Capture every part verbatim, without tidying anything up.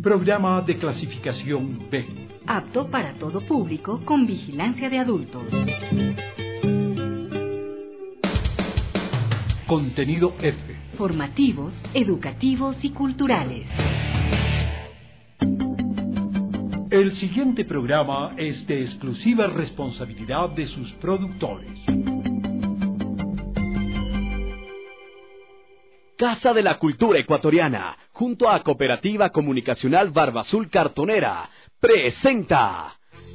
programa de clasificación B. Apto para todo público con vigilancia de adultos. Contenido F. Formativos, educativos y culturales. El siguiente programa es de exclusiva responsabilidad de sus productores. Casa de la Cultura Ecuatoriana, junto a Cooperativa Comunicacional Barbazul Cartonera, presenta.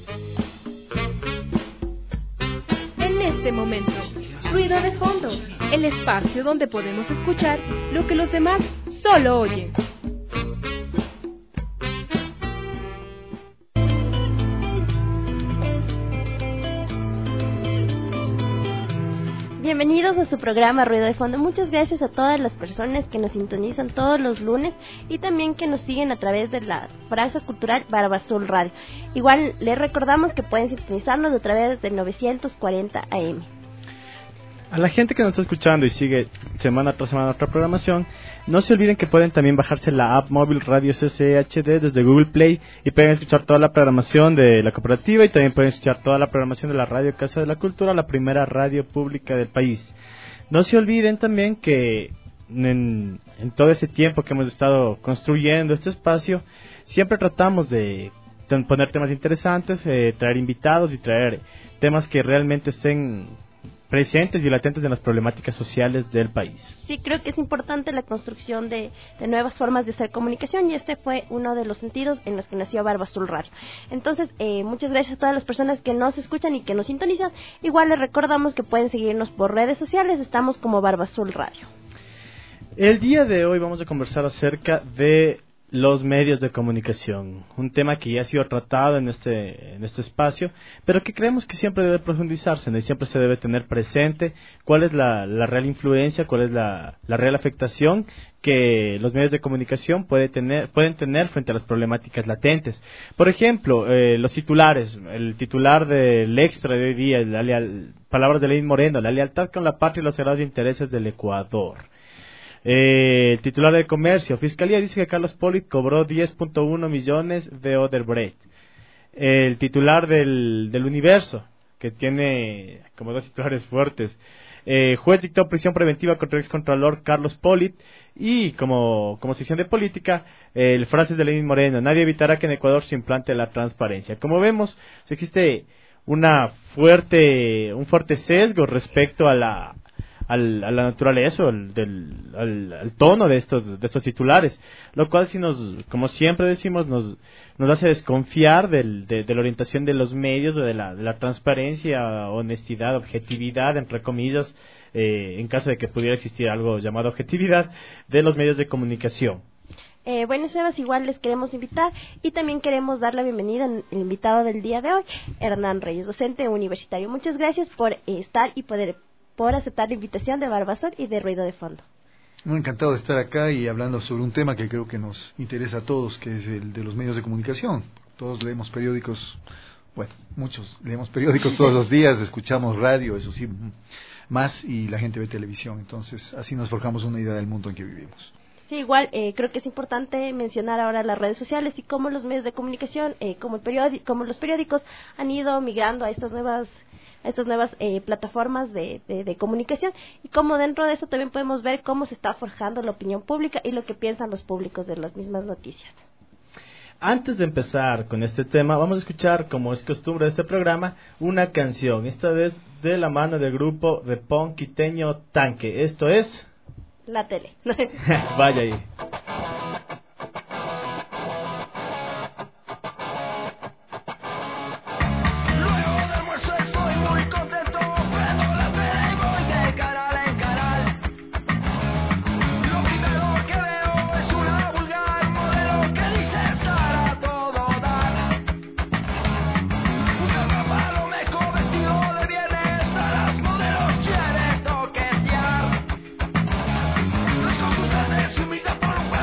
En este momento, ruido de fondo, el espacio donde podemos escuchar lo que los demás solo oyen. Bienvenidos a su programa Ruido de Fondo. Muchas gracias a todas las personas que nos sintonizan todos los lunes y también que nos siguen a través de la franja cultural Barbazul Radio. Igual les recordamos que pueden sintonizarnos a través del novecientos cuarenta A M. A la gente que nos está escuchando y sigue semana tras semana nuestra programación, no se olviden que pueden también bajarse la app móvil Radio C C H D desde Google Play y pueden escuchar toda la programación de la cooperativa y también pueden escuchar toda la programación de la Radio Casa de la Cultura, la primera radio pública del país. No se olviden también que en, en todo ese tiempo que hemos estado construyendo este espacio, siempre tratamos de poner temas interesantes, eh, traer invitados y traer temas que realmente estén presentes y latentes en las problemáticas sociales del país. Sí, creo que es importante la construcción de, de nuevas formas de hacer comunicación y este fue uno de los sentidos en los que nació Barbazul Radio. Entonces, eh, muchas gracias a todas las personas que nos escuchan y que nos sintonizan. Igual les recordamos que pueden seguirnos por redes sociales, estamos como Barbazul Radio. El día de hoy vamos a conversar acerca de los medios de comunicación, un tema que ya ha sido tratado en este en este espacio, pero que creemos que siempre debe profundizarse, ¿no? Y siempre se debe tener presente cuál es la, la real influencia, cuál es la, la real afectación que los medios de comunicación puede tener, pueden tener frente a las problemáticas latentes. Por ejemplo, eh, los titulares, el titular del Extra de hoy día, la leal, palabras de Lenín Moreno, la lealtad con la patria y los sagrados intereses del Ecuador. Eh, el titular de Comercio, Fiscalía dice que Carlos Polit cobró diez punto uno millones de Odebrecht. Eh, el titular del, del Universo, que tiene como dos titulares fuertes, eh, juez dictó prisión preventiva contra el excontralor Carlos Polit. Y como, como sección de política, eh, el frases de Lenín Moreno, nadie evitará que en Ecuador se implante la transparencia. Como vemos, existe una fuerte, un fuerte sesgo respecto a la Al, a la naturaleza, al, del, al, al tono de estos de estos titulares, lo cual si nos, como siempre decimos, nos nos hace desconfiar del, de, de la orientación de los medios, de la, de la transparencia, honestidad, objetividad, entre comillas, eh, en caso de que pudiera existir algo llamado objetividad de los medios de comunicación. Eh, bueno, Sebas, igual les queremos invitar y también queremos dar la bienvenida al invitado del día de hoy, Hernán Reyes, docente universitario. Muchas gracias por eh, estar y poder por aceptar la invitación de Barbazul y de Ruido de Fondo. Muy encantado de estar acá y hablando sobre un tema que creo que nos interesa a todos, que es el de los medios de comunicación. Todos leemos periódicos, bueno, muchos leemos periódicos todos los días, escuchamos radio, eso sí, más, y la gente ve televisión. Entonces, así nos forjamos una idea del mundo en que vivimos. Sí, igual eh, creo que es importante mencionar ahora las redes sociales y cómo los medios de comunicación, eh, como, el periódico, como los periódicos, han ido migrando a estas nuevas a estas nuevas eh, plataformas de, de, de comunicación y cómo dentro de eso también podemos ver cómo se está forjando la opinión pública y lo que piensan los públicos de las mismas noticias. Antes de empezar con este tema, vamos a escuchar, como es costumbre de este programa, una canción, esta vez de la mano del grupo de punk quiteño Tanque. Esto es... La tele. Vaya ahí. Los concursos de su mitad por un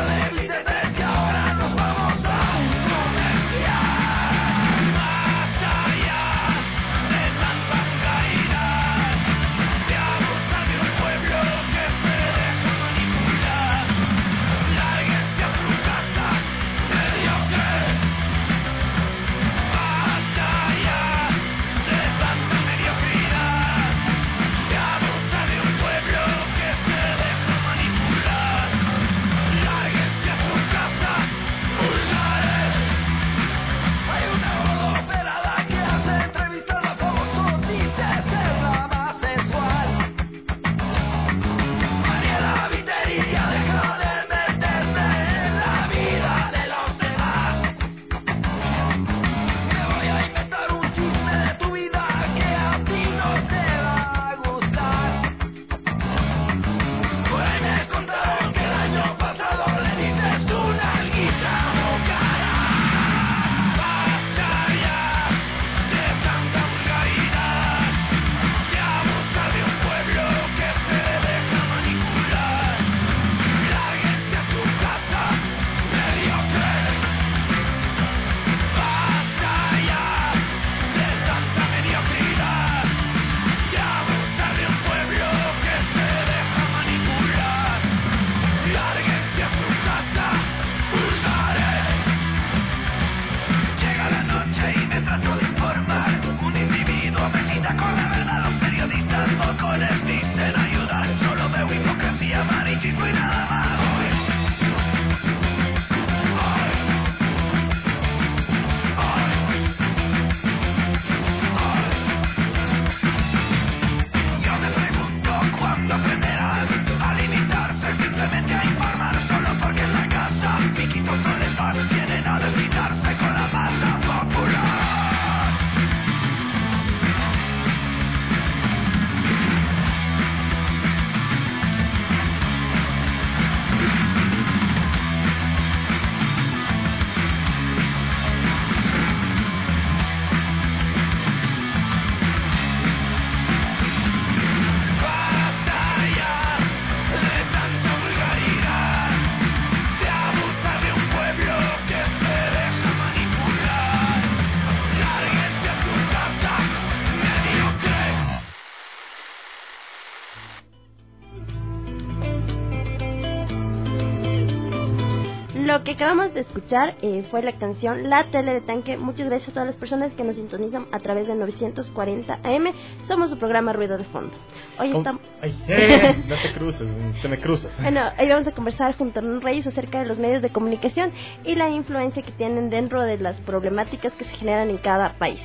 Lo que acabamos de escuchar eh, fue la canción La Tele de Tanque. Muchas gracias a todas las personas que nos sintonizan a través de novecientos cuarenta A M. Somos su programa Ruido de Fondo. Hoy oh, estamos... Ay, eh, no te cruces, te me cruzas. Bueno, hoy vamos a conversar junto a Hernán Reyes acerca de los medios de comunicación y la influencia que tienen dentro de las problemáticas que se generan en cada país.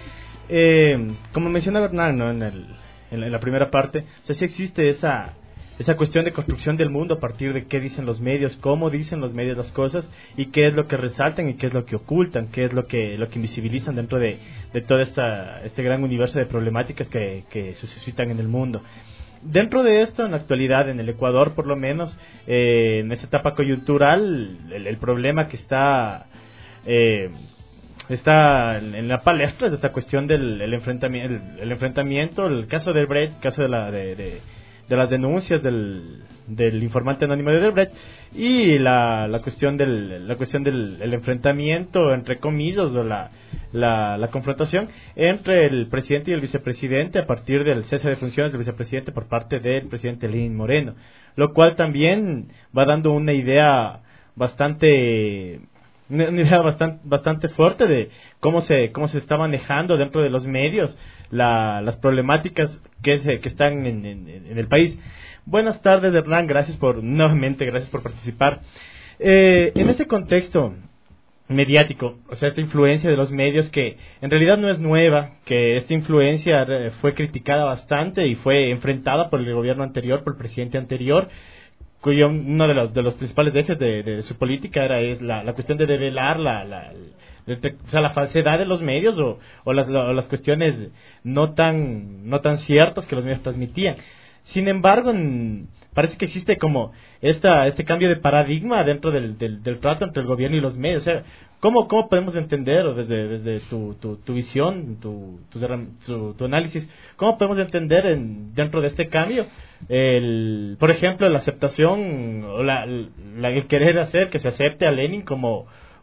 Eh, como mencionaba Hernán, ¿no? en, el, en, la, en la primera parte, o sea, sí existe esa... esa cuestión de construcción del mundo a partir de qué dicen los medios, cómo dicen los medios las cosas y qué es lo que resaltan y qué es lo que ocultan, qué es lo que lo que invisibilizan dentro de, de todo esta, este gran universo de problemáticas que, que se suscitan en el mundo. Dentro de esto, en la actualidad, en el Ecuador por lo menos, eh, en esta etapa coyuntural, el, el problema que está... Eh, está en la palestra de esta cuestión del el enfrentamiento, el, el enfrentamiento, el caso de Brecht, el caso de la... de, de de las denuncias del, del informante anónimo de Odebrecht y la, la cuestión del la cuestión del el enfrentamiento entre comillas o la, la la confrontación entre el presidente y el vicepresidente a partir del cese de funciones del vicepresidente por parte del presidente Lenín Moreno, lo cual también va dando una idea bastante una idea bastante bastante fuerte de cómo se cómo se está manejando dentro de los medios la, las problemáticas que se, que están en, en, en el país. Buenas tardes, Hernán, gracias por nuevamente gracias por participar. Eh, en ese contexto mediático, o sea, esta influencia de los medios que en realidad no es nueva, que esta influencia fue criticada bastante y fue enfrentada por el gobierno anterior, por el presidente anterior, cuyo uno de los de los principales ejes de, de su política era es la, la cuestión de develar la, la, la, o sea, la falsedad de los medios o, o, las, o las cuestiones no tan no tan ciertas que los medios transmitían. Sin embargo, en, parece que existe como esta este cambio de paradigma dentro del, del, del trato entre el gobierno y los medios. O sea, ¿cómo, cómo podemos entender, o desde, desde tu, tu, tu visión, tu, tu, tu, tu análisis, cómo podemos entender en, dentro de este cambio, el, por ejemplo, la aceptación, o la, la, el querer hacer que se acepte a Lenin como,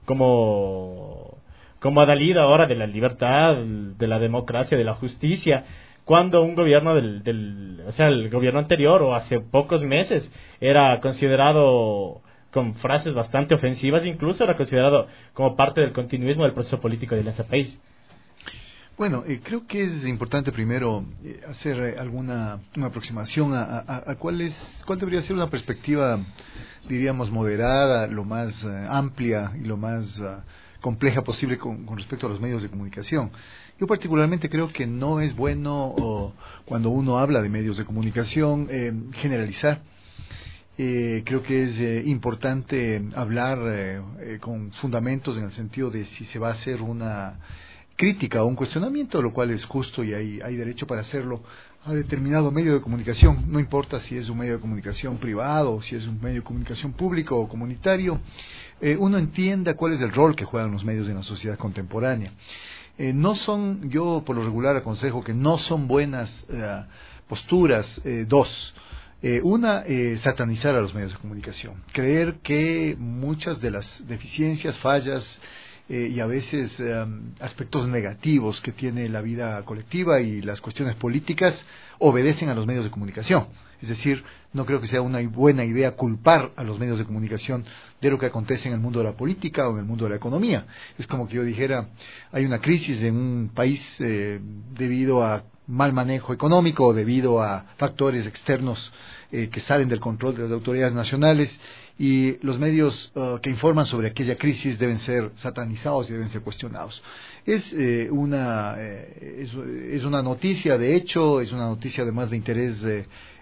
como, como adalid ahora de la libertad, de la democracia, de la justicia, cuando un gobierno del, del, o sea, el gobierno anterior o hace pocos meses era considerado con frases bastante ofensivas, incluso era considerado como parte del continuismo del proceso político de ese país? Bueno, eh, creo que es importante primero eh, hacer eh, alguna una aproximación a, a, a cuál es cuál debería ser una perspectiva, diríamos, moderada, lo más eh, amplia y lo más uh, compleja posible con, con respecto a los medios de comunicación. Yo particularmente creo que no es bueno, o, cuando uno habla de medios de comunicación, eh, generalizar. Eh, creo que es eh, importante hablar eh, eh, con fundamentos en el sentido de si se va a hacer una crítica o un cuestionamiento, lo cual es justo y hay, hay derecho para hacerlo a determinado medio de comunicación, no importa si es un medio de comunicación privado o si es un medio de comunicación público o comunitario, eh, uno entienda cuál es el rol que juegan los medios en la sociedad contemporánea. Eh, no son, yo por lo regular aconsejo que no son buenas eh, posturas, eh, dos. Eh, una, eh, satanizar a los medios de comunicación, creer que muchas de las deficiencias, fallas eh, y a veces eh, aspectos negativos que tiene la vida colectiva y las cuestiones políticas obedecen a los medios de comunicación. Es decir, no creo que sea una buena idea culpar a los medios de comunicación de lo que acontece en el mundo de la política o en el mundo de la economía. Es como que yo dijera, hay una crisis en un país eh, debido a mal manejo económico, debido a factores externos eh, que salen del control de las autoridades nacionales, y los medios uh, que informan sobre aquella crisis deben ser satanizados y deben ser cuestionados. Es eh, una eh, es, es una noticia de hecho, es una noticia además de interés eh,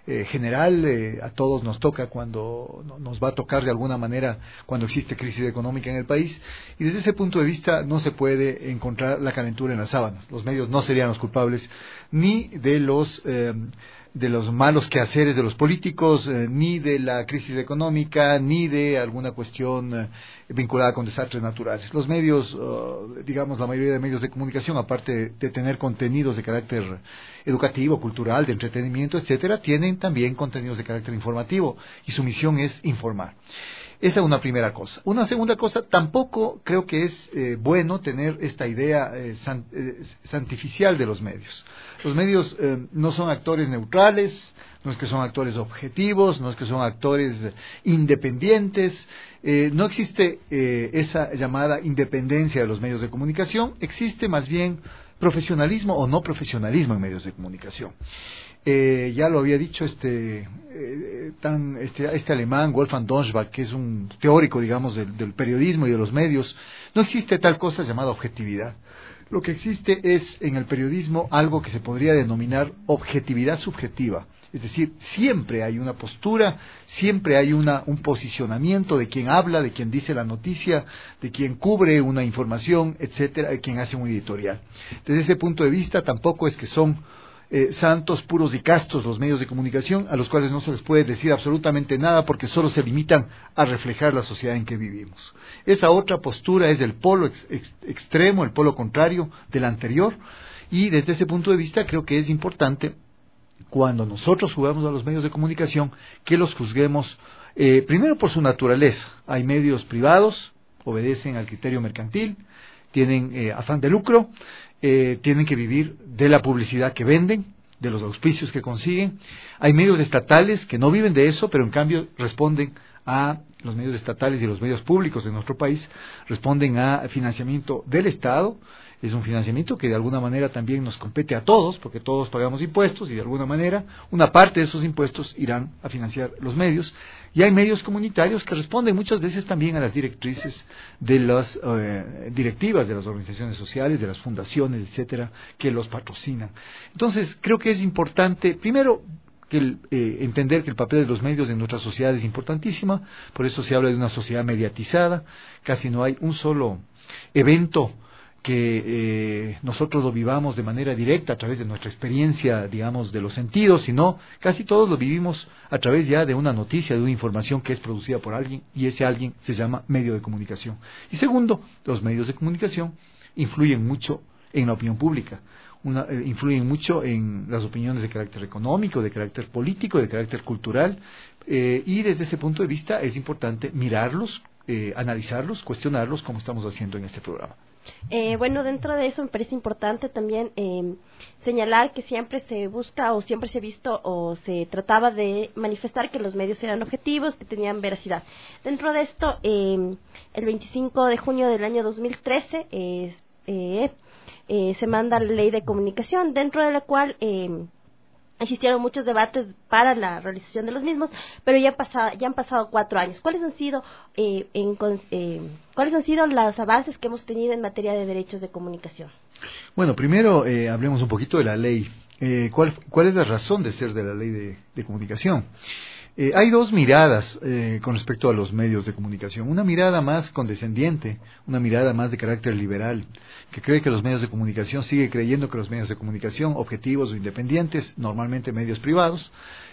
eh, general, eh, a todos nos toca cuando no, nos va a tocar de alguna manera cuando existe crisis económica en el país, y desde ese punto de vista no se puede encontrar la calentura en las sábanas. Los medios no serían los culpables ni de los eh, de los malos quehaceres de los políticos, eh, ni de la crisis económica, ni de alguna cuestión eh, vinculada con desastres naturales. Los medios, uh, digamos, la mayoría de medios de comunicación, aparte de, de tener contenidos de carácter educativo, cultural, de entretenimiento, etcétera, tienen también contenidos de carácter informativo, y su misión es informar. Esa es una primera cosa. Una segunda cosa, tampoco creo que es eh, bueno tener esta idea eh, san, eh, santificial de los medios. Los medios eh, no son actores neutrales, no es que son actores objetivos, no es que son actores independientes, eh, no existe eh, esa llamada independencia de los medios de comunicación, existe más bien profesionalismo o no profesionalismo en medios de comunicación. Eh, ya lo había dicho este, eh, tan, este, este alemán, Wolfgang Donschbach, que es un teórico, digamos, del, del periodismo y de los medios. No existe tal cosa llamada objetividad. Lo que existe es en el periodismo algo que se podría denominar objetividad subjetiva. Es decir, siempre hay una postura, siempre hay una, un posicionamiento de quien habla, de quien dice la noticia, de quien cubre una información, etcétera, de quien hace un editorial. Desde ese punto de vista, tampoco es que son Eh, santos, puros y castos los medios de comunicación, a los cuales no se les puede decir absolutamente nada porque solo se limitan a reflejar la sociedad en que vivimos. Esa otra postura es el polo ex, ex, extremo, el polo contrario del anterior, y desde ese punto de vista creo que es importante, cuando nosotros jugamos a los medios de comunicación, que los juzguemos eh, primero por su naturaleza. Hay medios privados, obedecen al criterio mercantil, tienen eh, afán de lucro, Eh, tienen que vivir de la publicidad que venden, de los auspicios que consiguen. Hay medios estatales que no viven de eso, pero en cambio responden a los medios estatales y los medios públicos de nuestro país, responden a financiamiento del Estado. Es un financiamiento que de alguna manera también nos compete a todos, porque todos pagamos impuestos y de alguna manera una parte de esos impuestos irán a financiar los medios. Y hay medios comunitarios que responden muchas veces también a las directrices de las eh, directivas de las organizaciones sociales, de las fundaciones, etcétera, que los patrocinan. Entonces, creo que es importante, primero, que el, eh, entender que el papel de los medios en nuestra sociedad es importantísima. Por eso se habla de una sociedad mediatizada. Casi no hay un solo evento que eh, nosotros lo vivamos de manera directa a través de nuestra experiencia, digamos, de los sentidos, sino casi todos lo vivimos a través ya de una noticia, de una información que es producida por alguien, y ese alguien se llama medio de comunicación. Y segundo, los medios de comunicación influyen mucho en la opinión pública, una, eh, influyen mucho en las opiniones de carácter económico, de carácter político, de carácter cultural, eh, y desde ese punto de vista es importante mirarlos, eh, analizarlos, cuestionarlos, como estamos haciendo en este programa. Eh, bueno, dentro de eso me parece importante también eh, señalar que siempre se busca o siempre se ha visto o se trataba de manifestar que los medios eran objetivos, que tenían veracidad. Dentro de esto, eh, el veinticinco de junio del año dos mil trece eh, eh, eh, se manda la Ley de Comunicación, dentro de la cual eh, existieron muchos debates para la realización de los mismos, pero ya, pasado, ya han pasado cuatro años. ¿Cuáles han sido eh, en, eh, cuáles han sido los avances que hemos tenido en materia de derechos de comunicación? Bueno, primero eh, hablemos un poquito de la ley. Eh, ¿cuál, ¿Cuál es la razón de ser de la ley de, de comunicación? Eh, hay dos miradas eh, con respecto a los medios de comunicación. Una mirada más condescendiente, una mirada más de carácter liberal, que cree que los medios de comunicación, sigue creyendo que los medios de comunicación, objetivos o independientes, normalmente medios privados,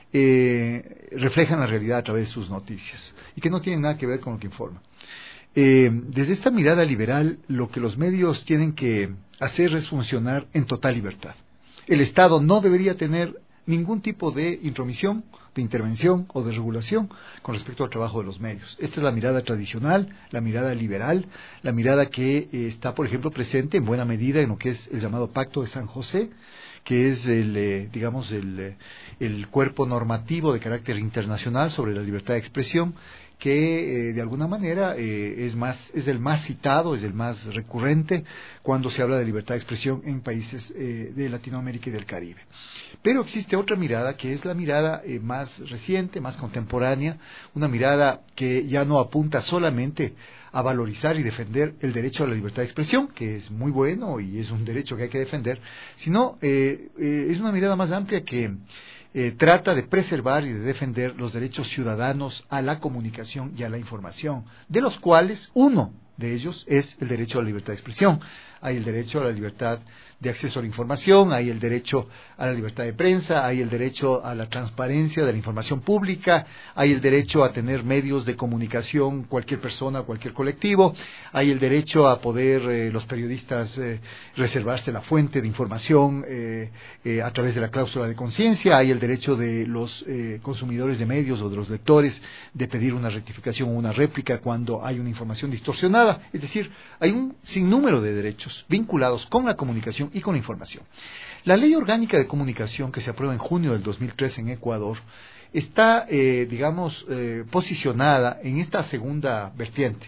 eh, reflejan la realidad a través de sus noticias y que no tienen nada que ver con lo que informan. Eh, desde esta mirada liberal, lo que los medios tienen que hacer es funcionar en total libertad. El Estado no debería tener ningún tipo de intromisión, de intervención o de regulación con respecto al trabajo de los medios. Esta es la mirada tradicional, la mirada liberal, la mirada que eh, está, por ejemplo, presente en buena medida en lo que es el llamado Pacto de San José, que es el, eh, digamos, el, eh, el cuerpo normativo de carácter internacional sobre la libertad de expresión, que eh, de alguna manera eh, es más es el más citado, es el más recurrente cuando se habla de libertad de expresión en países eh, de Latinoamérica y del Caribe. Pero existe otra mirada que es la mirada eh, más reciente, más contemporánea, una mirada que ya no apunta solamente a valorizar y defender el derecho a la libertad de expresión, que es muy bueno y es un derecho que hay que defender, sino eh, eh, es una mirada más amplia que eh, trata de preservar y de defender los derechos ciudadanos a la comunicación y a la información, de los cuales uno de ellos es el derecho a la libertad de expresión. Hay el derecho a la libertad de acceso a la información, hay el derecho a la libertad de prensa, hay el derecho a la transparencia de la información pública, hay el derecho a tener medios de comunicación, cualquier persona, cualquier colectivo, hay el derecho a poder eh, los periodistas eh, reservarse la fuente de información eh, eh, a través de la cláusula de conciencia, hay el derecho de los eh, consumidores de medios o de los lectores de pedir una rectificación o una réplica cuando hay una información distorsionada. Es decir, hay un sinnúmero de derechos vinculados con la comunicación y con la información. La Ley Orgánica de Comunicación, que se aprueba en junio del dos mil tres en Ecuador, está, eh, digamos, eh, posicionada en esta segunda vertiente.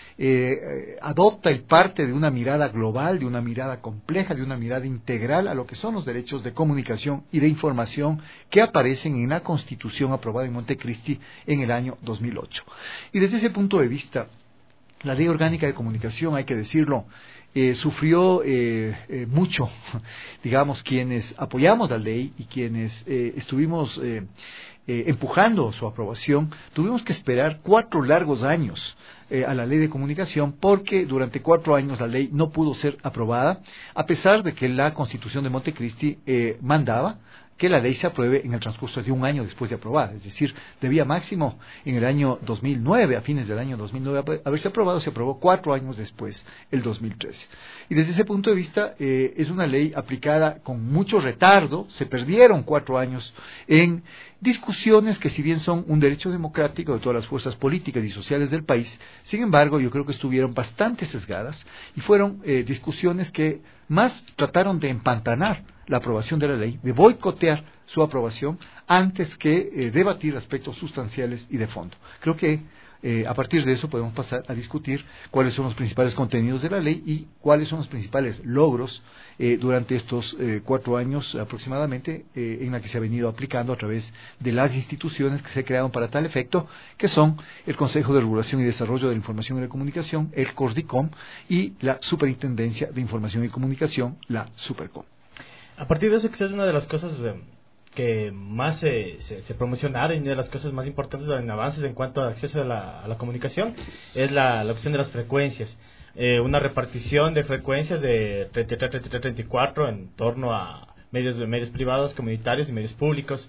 Eh, adopta y parte de una mirada global, de una mirada compleja, de una mirada integral a lo que son los derechos de comunicación y de información que aparecen en la Constitución aprobada en Montecristi en el año dos mil ocho. Y desde ese punto de vista, la Ley Orgánica de Comunicación, hay que decirlo, Eh, sufrió eh, eh, mucho, digamos, quienes apoyamos la ley y quienes eh, estuvimos eh, eh, empujando su aprobación, tuvimos que esperar cuatro largos años eh, a la ley de comunicación, porque durante cuatro años la ley no pudo ser aprobada, a pesar de que la Constitución de Montecristi eh, mandaba que la ley se apruebe en el transcurso de un año después de aprobada, es decir, debía máximo en el año dos mil nueve, a fines del año dos mil nueve haberse aprobado, se aprobó cuatro años después, el dos mil trece. Y desde ese punto de vista eh, es una ley aplicada con mucho retardo, se perdieron cuatro años en discusiones que, si bien son un derecho democrático de todas las fuerzas políticas y sociales del país, sin embargo yo creo que estuvieron bastante sesgadas y fueron eh, discusiones que más trataron de empantanar la aprobación de la ley, de boicotear su aprobación antes que eh, debatir aspectos sustanciales y de fondo. Creo que eh, a partir de eso podemos pasar a discutir cuáles son los principales contenidos de la ley y cuáles son los principales logros eh, durante estos eh, cuatro años aproximadamente eh, en la que se ha venido aplicando a través de las instituciones que se crearon para tal efecto, que son el Consejo de Regulación y Desarrollo de la Información y la Comunicación, el CORDICOM, y la Superintendencia de Información y Comunicación, la SUPERCOM. A partir de eso, quizás una de las cosas eh, que más se, se, se promocionaron y una de las cosas más importantes en avances en cuanto al acceso a la, a la comunicación es la, la opción de las frecuencias. Eh, una repartición de frecuencias de treinta y tres, treinta y tres, treinta y cuatro en torno a medios, medios privados, comunitarios y medios públicos.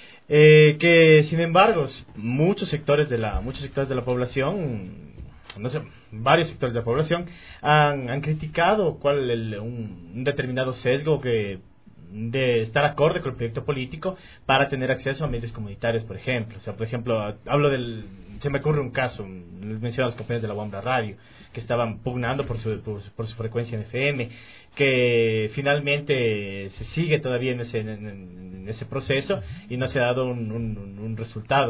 Eh, que, sin embargo, muchos sectores de la, muchos sectores de la población... no sé, varios sectores de la población han, han criticado cuál el, un, un determinado sesgo que de estar acorde con el proyecto político para tener acceso a medios comunitarios, por ejemplo. O sea, por ejemplo, hablo del, se me ocurre un caso, les menciono a los compañeros de la Wambra Radio, que estaban pugnando por su, por, por su frecuencia en F M, que finalmente se sigue todavía en ese, en, en ese proceso y no se ha dado un, un, un resultado.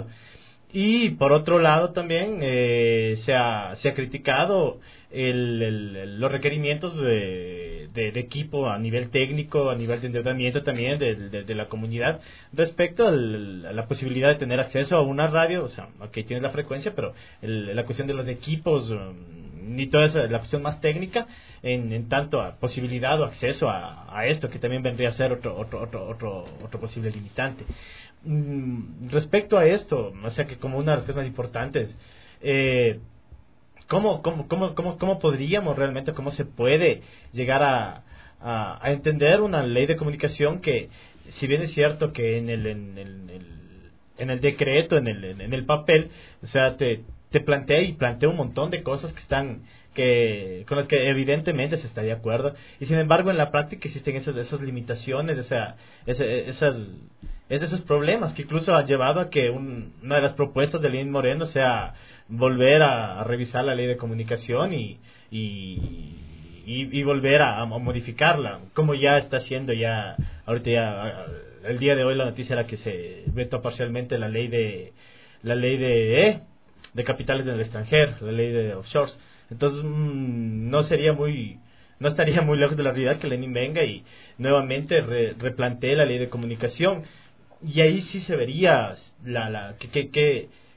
Y por otro lado también eh, se, ha, se ha criticado el, el, los requerimientos de, de, de equipo a nivel técnico, a nivel de endeudamiento también de, de, de la comunidad respecto al, a la posibilidad de tener acceso a una radio. O sea, aquí tienes la frecuencia, pero el, la cuestión de los equipos um, y toda esa, la cuestión más técnica en, en tanto a posibilidad o acceso a, a esto, que también vendría a ser otro, otro, otro, otro, otro posible limitante. Respecto a esto, o sea que como una de las cosas más importantes, eh, ¿cómo, cómo, cómo, cómo, ¿cómo podríamos realmente, cómo se puede llegar a, a, a entender una ley de comunicación que, si bien es cierto que en el, en el, en el, en el decreto, en el, en el papel, o sea, te, te plantea y plantea un montón de cosas que están... Que, con las que evidentemente se está de acuerdo, y sin embargo en la práctica existen esas, esas limitaciones, esa, esa, esas, esos problemas que incluso han llevado a que un, una de las propuestas de Lenín Moreno sea volver a, a revisar la ley de comunicación y, y, y, y volver a, a modificarla, como ya está haciendo ya, ahorita ya, el día de hoy la noticia era que se vetó parcialmente la ley de, la ley de, eh, de capitales del extranjero, la ley de offshores. Entonces mmm, no sería muy, no estaría muy lejos de la realidad que Lenin venga y nuevamente re, replantee la ley de comunicación, y ahí sí se vería la, la que, que, que,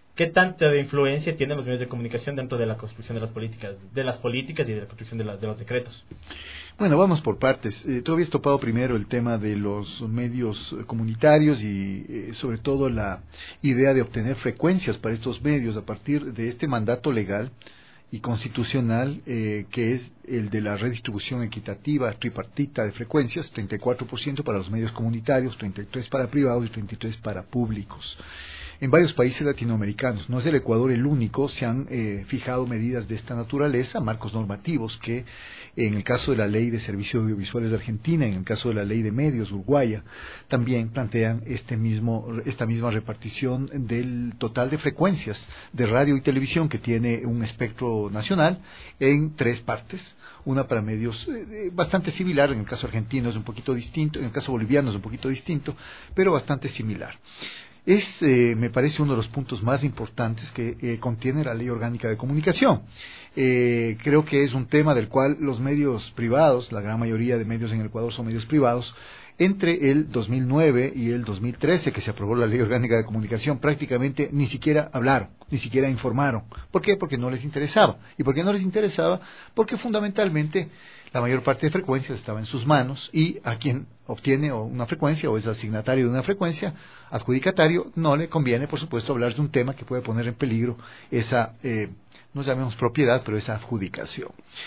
¿qué tanta de influencia tienen los medios de comunicación dentro de la construcción de las políticas, de las políticas y de la construcción de, la, de los decretos? Bueno, vamos por partes. Eh, tú habías topado primero el tema de los medios comunitarios y eh, sobre todo la idea de obtener frecuencias para estos medios a partir de este mandato legal y constitucional eh, que es el de la redistribución equitativa tripartita de frecuencias, treinta y cuatro por ciento para los medios comunitarios, treinta y tres por ciento para privados y treinta y tres por ciento para públicos. En varios países latinoamericanos, no es el Ecuador el único, se han eh, fijado medidas de esta naturaleza, marcos normativos que en el caso de la Ley de Servicios Audiovisuales de Argentina, en el caso de la Ley de Medios uruguaya, también plantean este mismo, esta misma repartición del total de frecuencias de radio y televisión que tiene un espectro nacional en tres partes, una para medios eh, bastante similar, en el caso argentino es un poquito distinto, en el caso boliviano es un poquito distinto, pero bastante similar. Es, eh, me parece, uno de los puntos más importantes que eh, contiene la Ley Orgánica de Comunicación. Eh, creo que es un tema del cual los medios privados, la gran mayoría de medios en el Ecuador son medios privados, entre el dos mil nueve y el dos mil trece, que se aprobó la Ley Orgánica de Comunicación, prácticamente ni siquiera hablaron, ni siquiera informaron. ¿Por qué? Porque no les interesaba. ¿Y por qué no les interesaba? Porque fundamentalmente la mayor parte de frecuencias estaba en sus manos y a quien obtiene una frecuencia o es asignatario de una frecuencia, adjudicatario, no le conviene, por supuesto, hablar de un tema que puede poner en peligro esa, eh, no llamemos propiedad, pero esa adjudicación.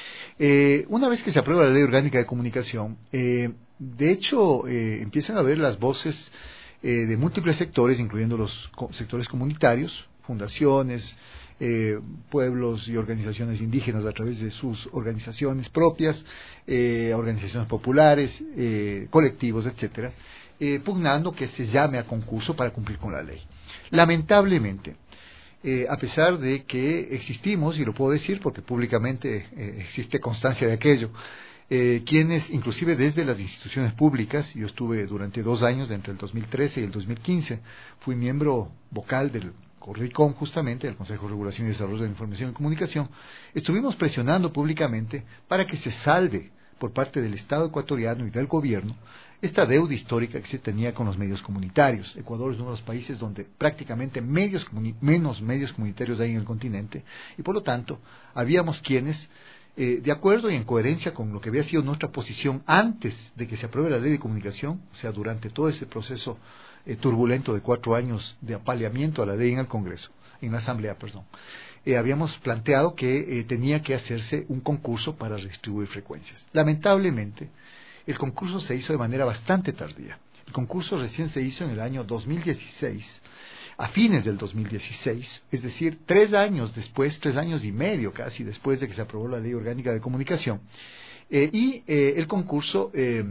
Eh, una vez que se aprueba la Ley Orgánica de Comunicación, eh, de hecho, eh, empiezan a haber las voces eh, de múltiples sectores, incluyendo los co- sectores comunitarios, fundaciones, eh, pueblos y organizaciones indígenas a través de sus organizaciones propias, eh, organizaciones populares, eh, colectivos, etcétera, eh, pugnando que se llame a concurso para cumplir con la ley. Lamentablemente, eh, a pesar de que existimos, y lo puedo decir porque públicamente eh, existe constancia de aquello, eh, quienes, inclusive desde las instituciones públicas, yo estuve durante dos años, entre el dos mil trece y el dos mil quince, fui miembro vocal del CORDICOM, justamente, del Consejo de Regulación y Desarrollo de la Información y Comunicación, estuvimos presionando públicamente para que se salve por parte del Estado ecuatoriano y del gobierno esta deuda histórica que se tenía con los medios comunitarios. Ecuador es uno de los países donde prácticamente medios menos medios comunitarios hay en el continente y por lo tanto habíamos quienes, eh, de acuerdo y en coherencia con lo que había sido nuestra posición antes de que se apruebe la ley de comunicación, o sea, durante todo ese proceso eh, turbulento de cuatro años de apaleamiento a la ley en el Congreso, en la Asamblea, perdón, eh, habíamos planteado que eh, tenía que hacerse un concurso para redistribuir frecuencias. Lamentablemente, el concurso se hizo de manera bastante tardía. El concurso recién se hizo en el año dos mil dieciséis, a fines del dos mil dieciséis, es decir, tres años después, tres años y medio casi después de que se aprobó la Ley Orgánica de Comunicación. Eh, y eh, el concurso eh,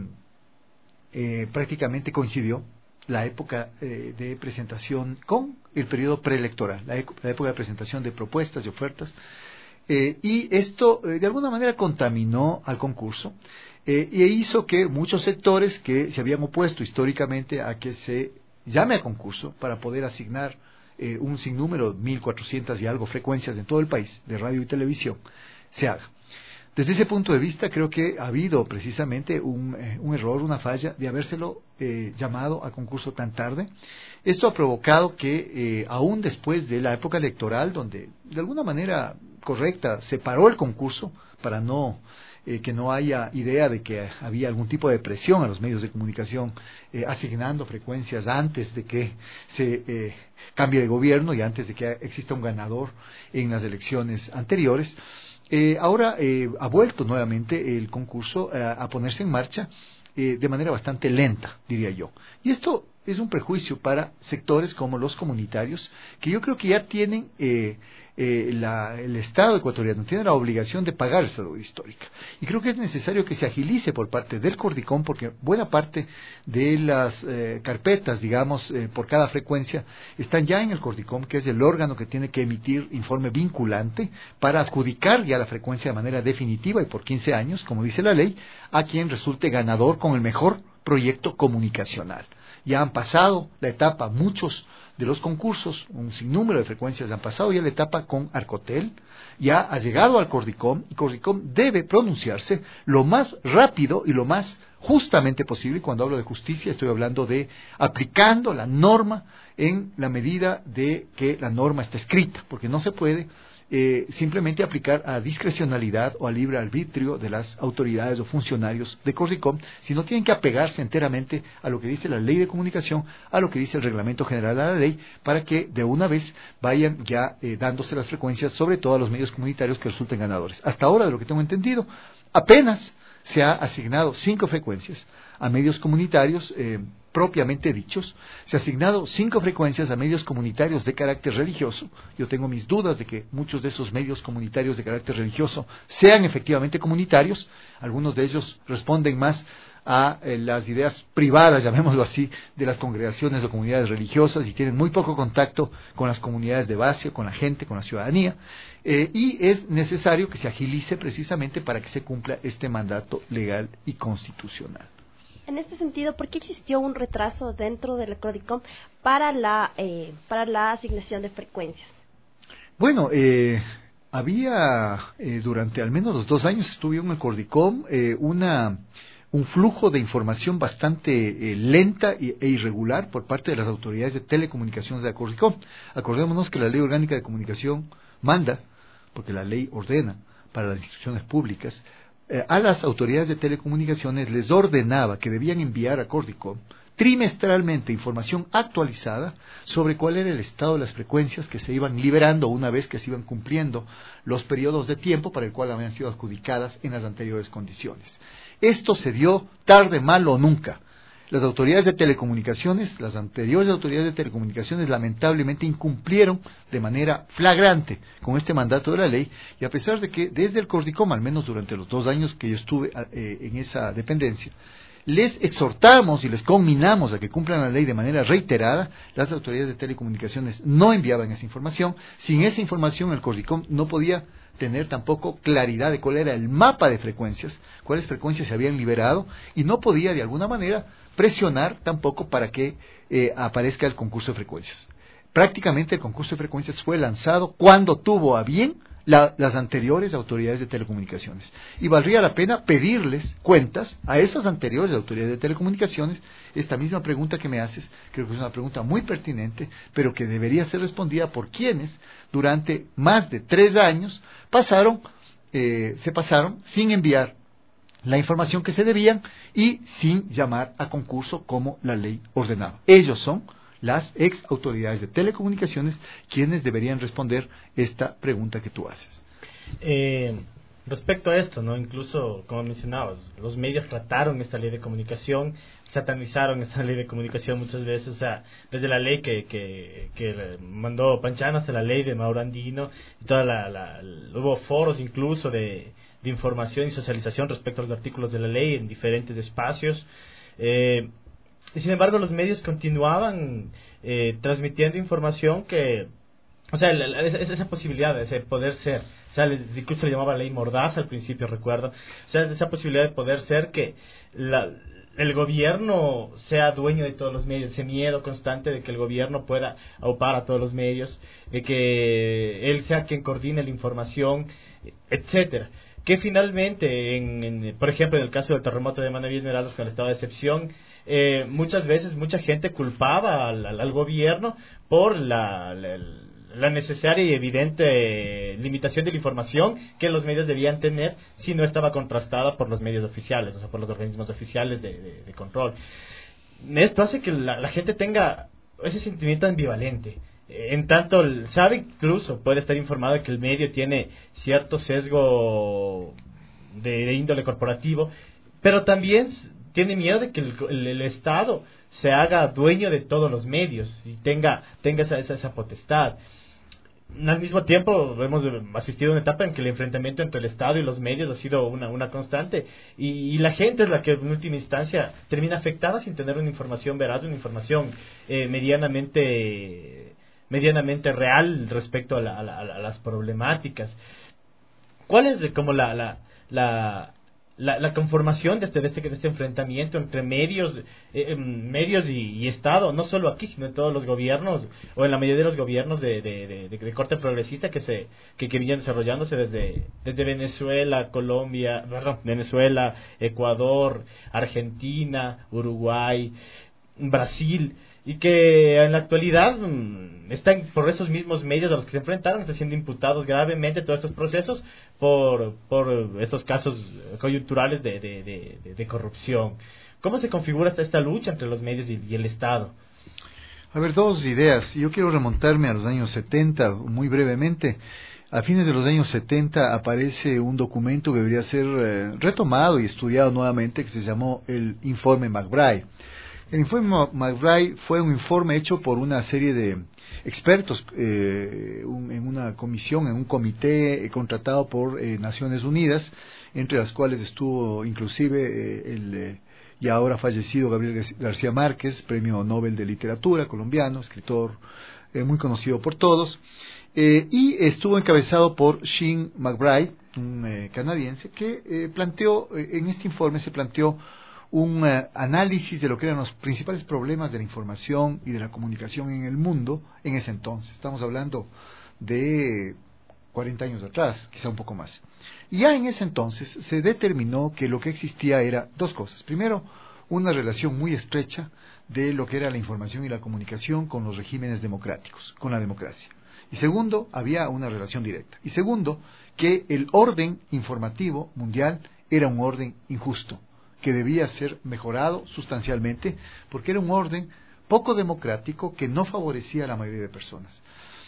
eh, prácticamente coincidió la época eh, de presentación con el periodo preelectoral, la, la época de presentación de propuestas y ofertas, eh, y esto eh, de alguna manera contaminó al concurso. Eh, y hizo que muchos sectores que se habían opuesto históricamente a que se llame a concurso para poder asignar eh, un sinnúmero, mil cuatrocientas y algo frecuencias en todo el país, de radio y televisión, se haga. Desde ese punto de vista creo que ha habido precisamente un, eh, un error, una falla de habérselo eh, llamado a concurso tan tarde. Esto ha provocado que eh, aún después de la época electoral, donde de alguna manera correcta se paró el concurso para no... Eh, que no haya idea de que había algún tipo de presión a los medios de comunicación eh, asignando frecuencias antes de que se eh, cambie de gobierno y antes de que exista un ganador en las elecciones anteriores. Eh, ahora eh, ha vuelto nuevamente el concurso eh, a ponerse en marcha eh, de manera bastante lenta, diría yo. Y esto es un perjuicio para sectores como los comunitarios, que yo creo que ya tienen... Eh, Eh, la, el Estado ecuatoriano tiene la obligación de pagar esa deuda histórica y creo que es necesario que se agilice por parte del CORDICOM porque buena parte de las eh, carpetas, digamos, eh, por cada frecuencia están ya en el CORDICOM, que es el órgano que tiene que emitir informe vinculante para adjudicar ya la frecuencia de manera definitiva y por quince años, como dice la ley, a quien resulte ganador con el mejor proyecto comunicacional. Ya han pasado la etapa, muchos de los concursos, un sinnúmero de frecuencias han pasado ya la etapa con Arcotel, ya ha llegado al CORDICOM, y CORDICOM debe pronunciarse lo más rápido y lo más justamente posible. Cuando hablo de justicia estoy hablando de aplicando la norma en la medida de que la norma está escrita, porque no se puede eh, simplemente aplicar a discrecionalidad o a libre arbitrio de las autoridades o funcionarios de Corricom, sino tienen que apegarse enteramente a lo que dice la ley de comunicación, a lo que dice el reglamento general de la ley, para que de una vez vayan ya eh, dándose las frecuencias, sobre todo a los medios comunitarios que resulten ganadores. Hasta ahora, de lo que tengo entendido, apenas se ha asignado cinco frecuencias a medios comunitarios eh, propiamente dichos. Se ha asignado cinco frecuencias a medios comunitarios de carácter religioso. Yo tengo mis dudas de que muchos de esos medios comunitarios de carácter religioso sean efectivamente comunitarios. Algunos de ellos responden más a eh, las ideas privadas, llamémoslo así, de las congregaciones o comunidades religiosas, y tienen muy poco contacto con las comunidades de base, con la gente, con la ciudadanía, eh, y es necesario que se agilice precisamente para que se cumpla este mandato legal y constitucional. En este sentido, ¿por qué existió un retraso dentro del Crodicom para la eh, para la asignación de frecuencias? Bueno, eh, había eh, durante al menos los dos años estuve en el Crodicom eh, una un flujo de información bastante eh, lenta e, e irregular por parte de las autoridades de telecomunicaciones de la Corricom. Acordémonos que la Ley Orgánica de Comunicación manda, porque la ley ordena para las instituciones públicas, eh, a las autoridades de telecomunicaciones les ordenaba que debían enviar a Corricom trimestralmente información actualizada sobre cuál era el estado de las frecuencias que se iban liberando una vez que se iban cumpliendo los periodos de tiempo para el cual habían sido adjudicadas en las anteriores condiciones. Esto se dio tarde, mal o nunca. Las autoridades de telecomunicaciones, las anteriores autoridades de telecomunicaciones, lamentablemente incumplieron de manera flagrante con este mandato de la ley, y a pesar de que desde el Cordicom, al menos durante los dos años que yo estuve eh, en esa dependencia, les exhortamos y les conminamos a que cumplan la ley de manera reiterada, las autoridades de telecomunicaciones no enviaban esa información. Sin esa información el Cordicom no podía tener tampoco claridad de cuál era el mapa de frecuencias, cuáles frecuencias se habían liberado, y no podía de alguna manera presionar tampoco para que eh, aparezca el concurso de frecuencias. Prácticamente el concurso de frecuencias fue lanzado cuando tuvo a bien La, las anteriores autoridades de telecomunicaciones, y valdría la pena pedirles cuentas a esas anteriores autoridades de telecomunicaciones. Esta misma pregunta que me haces creo que es una pregunta muy pertinente, pero que debería ser respondida por quienes durante más de tres años pasaron, eh, se pasaron sin enviar la información que se debían y sin llamar a concurso como la ley ordenaba. Ellos son las ex autoridades de telecomunicaciones quienes deberían responder esta pregunta que tú haces. Eh, respecto a esto, no, incluso como mencionabas, los medios trataron esta ley de comunicación, satanizaron esta ley de comunicación muchas veces, o sea, desde la ley que que, que mandó Panchana hasta la ley de Mauro Andino, y toda la, la, la hubo foros incluso de, de información y socialización respecto a los artículos de la ley en diferentes espacios. Eh, Y sin embargo los medios continuaban eh, transmitiendo información que, o sea, la, la, esa, esa posibilidad de ese poder ser, o sea, incluso se le llamaba ley Mordaza al principio, recuerdo, o sea, esa posibilidad de poder ser que la, el gobierno sea dueño de todos los medios, ese miedo constante de que el gobierno pueda aupar a todos los medios, de que él sea quien coordine la información, etcétera. Que finalmente, en, en, por ejemplo, en el caso del terremoto de Manaví Esmeraldas con el estado de excepción, eh, muchas veces mucha gente culpaba al, al, al gobierno por la, la, la necesaria y evidente eh, limitación de la información que los medios debían tener si no estaba contrastada por los medios oficiales, o sea, por los organismos oficiales de, de, de control. Esto hace que la, la gente tenga ese sentimiento ambivalente. En tanto, sabe incluso, puede estar informado de que el medio tiene cierto sesgo de, de índole corporativo, pero también tiene miedo de que el, el, el Estado se haga dueño de todos los medios y tenga, tenga esa, esa, esa potestad. Al mismo tiempo, hemos asistido a una etapa en que el enfrentamiento entre el Estado y los medios ha sido una, una constante, y, y la gente es la que en última instancia termina afectada sin tener una información veraz, una información eh, medianamente... medianamente real respecto a, la, a, la, a las problemáticas. ¿Cuál es como la, la, la la, la conformación de este, de este, de este enfrentamiento entre medios, eh, medios y, y Estado, no solo aquí, sino en todos los gobiernos, o en la mayoría de los gobiernos de, de, de, de, de corte progresista que se que, que vienen desarrollándose desde, desde Venezuela, Colombia, perdón, Venezuela, Ecuador, Argentina, Uruguay, Brasil, y que en la actualidad mmm, están por esos mismos medios a los que se enfrentaron, están siendo imputados gravemente todos estos procesos por, por estos casos coyunturales de, de, de, de corrupción. ¿Cómo se configura esta, esta lucha entre los medios y, y el Estado? A ver, dos ideas. Yo quiero remontarme a los años setenta, muy brevemente. A fines de los años setenta aparece un documento que debería ser eh, retomado y estudiado nuevamente, que se llamó el Informe McBride. El informe McBride fue un informe hecho por una serie de expertos eh, un, en una comisión, en un comité eh, contratado por eh, Naciones Unidas, entre las cuales estuvo inclusive eh, el eh, ya ahora fallecido Gabriel García Márquez, premio Nobel de Literatura colombiano, escritor eh, muy conocido por todos, eh, y estuvo encabezado por Shane McBride, un eh, canadiense, que eh, planteó, eh, en este informe se planteó un uh, análisis de lo que eran los principales problemas de la información y de la comunicación en el mundo en ese entonces. Estamos hablando de cuarenta años atrás, quizá un poco más. Y ya en ese entonces se determinó que lo que existía era dos cosas. Primero, una relación muy estrecha de lo que era la información y la comunicación con los regímenes democráticos, con la democracia. Y segundo, había una relación directa. Y segundo, que el orden informativo mundial era un orden injusto, que debía ser mejorado sustancialmente, porque era un orden poco democrático que no favorecía a la mayoría de personas.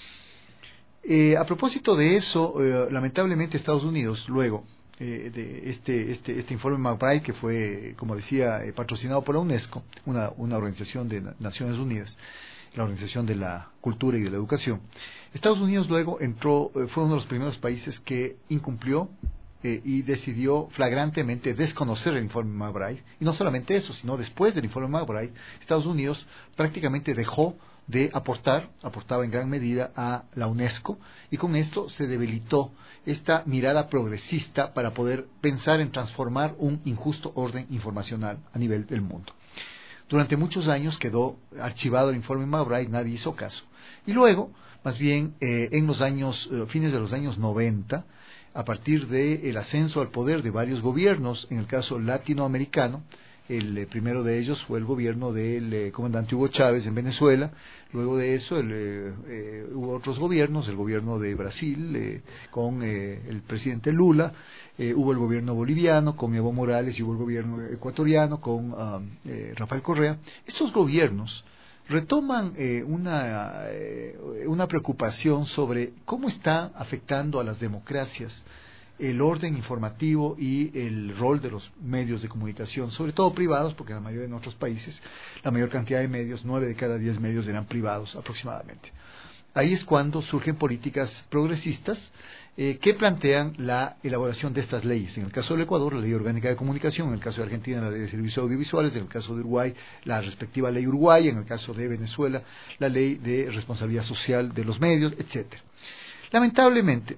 Eh, a propósito de eso, eh, lamentablemente Estados Unidos, luego eh, de este, este, este informe McBride, que fue, como decía, eh, patrocinado por la UNESCO, una, una organización de Naciones Unidas, la Organización de la Cultura y de la Educación, Estados Unidos luego entró, eh, fue uno de los primeros países que incumplió Eh, y decidió flagrantemente desconocer el informe McBride. Y no solamente eso, sino después del informe McBride, Estados Unidos prácticamente dejó de aportar, aportaba en gran medida a la UNESCO, y con esto se debilitó esta mirada progresista para poder pensar en transformar un injusto orden informacional a nivel del mundo. Durante muchos años quedó archivado el informe McBride, nadie hizo caso. Y luego, más bien, eh, en los años, eh, fines de los años noventa, a partir del ascenso al poder de varios gobiernos, en el caso latinoamericano, el eh, primero de ellos fue el gobierno del eh, comandante Hugo Chávez en Venezuela. Luego de eso el, eh, eh, hubo otros gobiernos, el gobierno de Brasil eh, con eh, el presidente Lula, eh, hubo el gobierno boliviano con Evo Morales y hubo el gobierno ecuatoriano con uh, eh, Rafael Correa. Estos gobiernos retoman eh, una, eh, una preocupación sobre cómo está afectando a las democracias el orden informativo y el rol de los medios de comunicación, sobre todo privados, porque en la mayoría de nuestros países la mayor cantidad de medios, nueve de cada diez medios eran privados aproximadamente. Ahí es cuando surgen políticas progresistas eh, que plantean la elaboración de estas leyes. En el caso del Ecuador, la Ley Orgánica de Comunicación; en el caso de Argentina, la Ley de Servicios Audiovisuales; en el caso de Uruguay, la respectiva Ley Uruguay; en el caso de Venezuela, la Ley de Responsabilidad Social de los Medios, etcétera. Lamentablemente,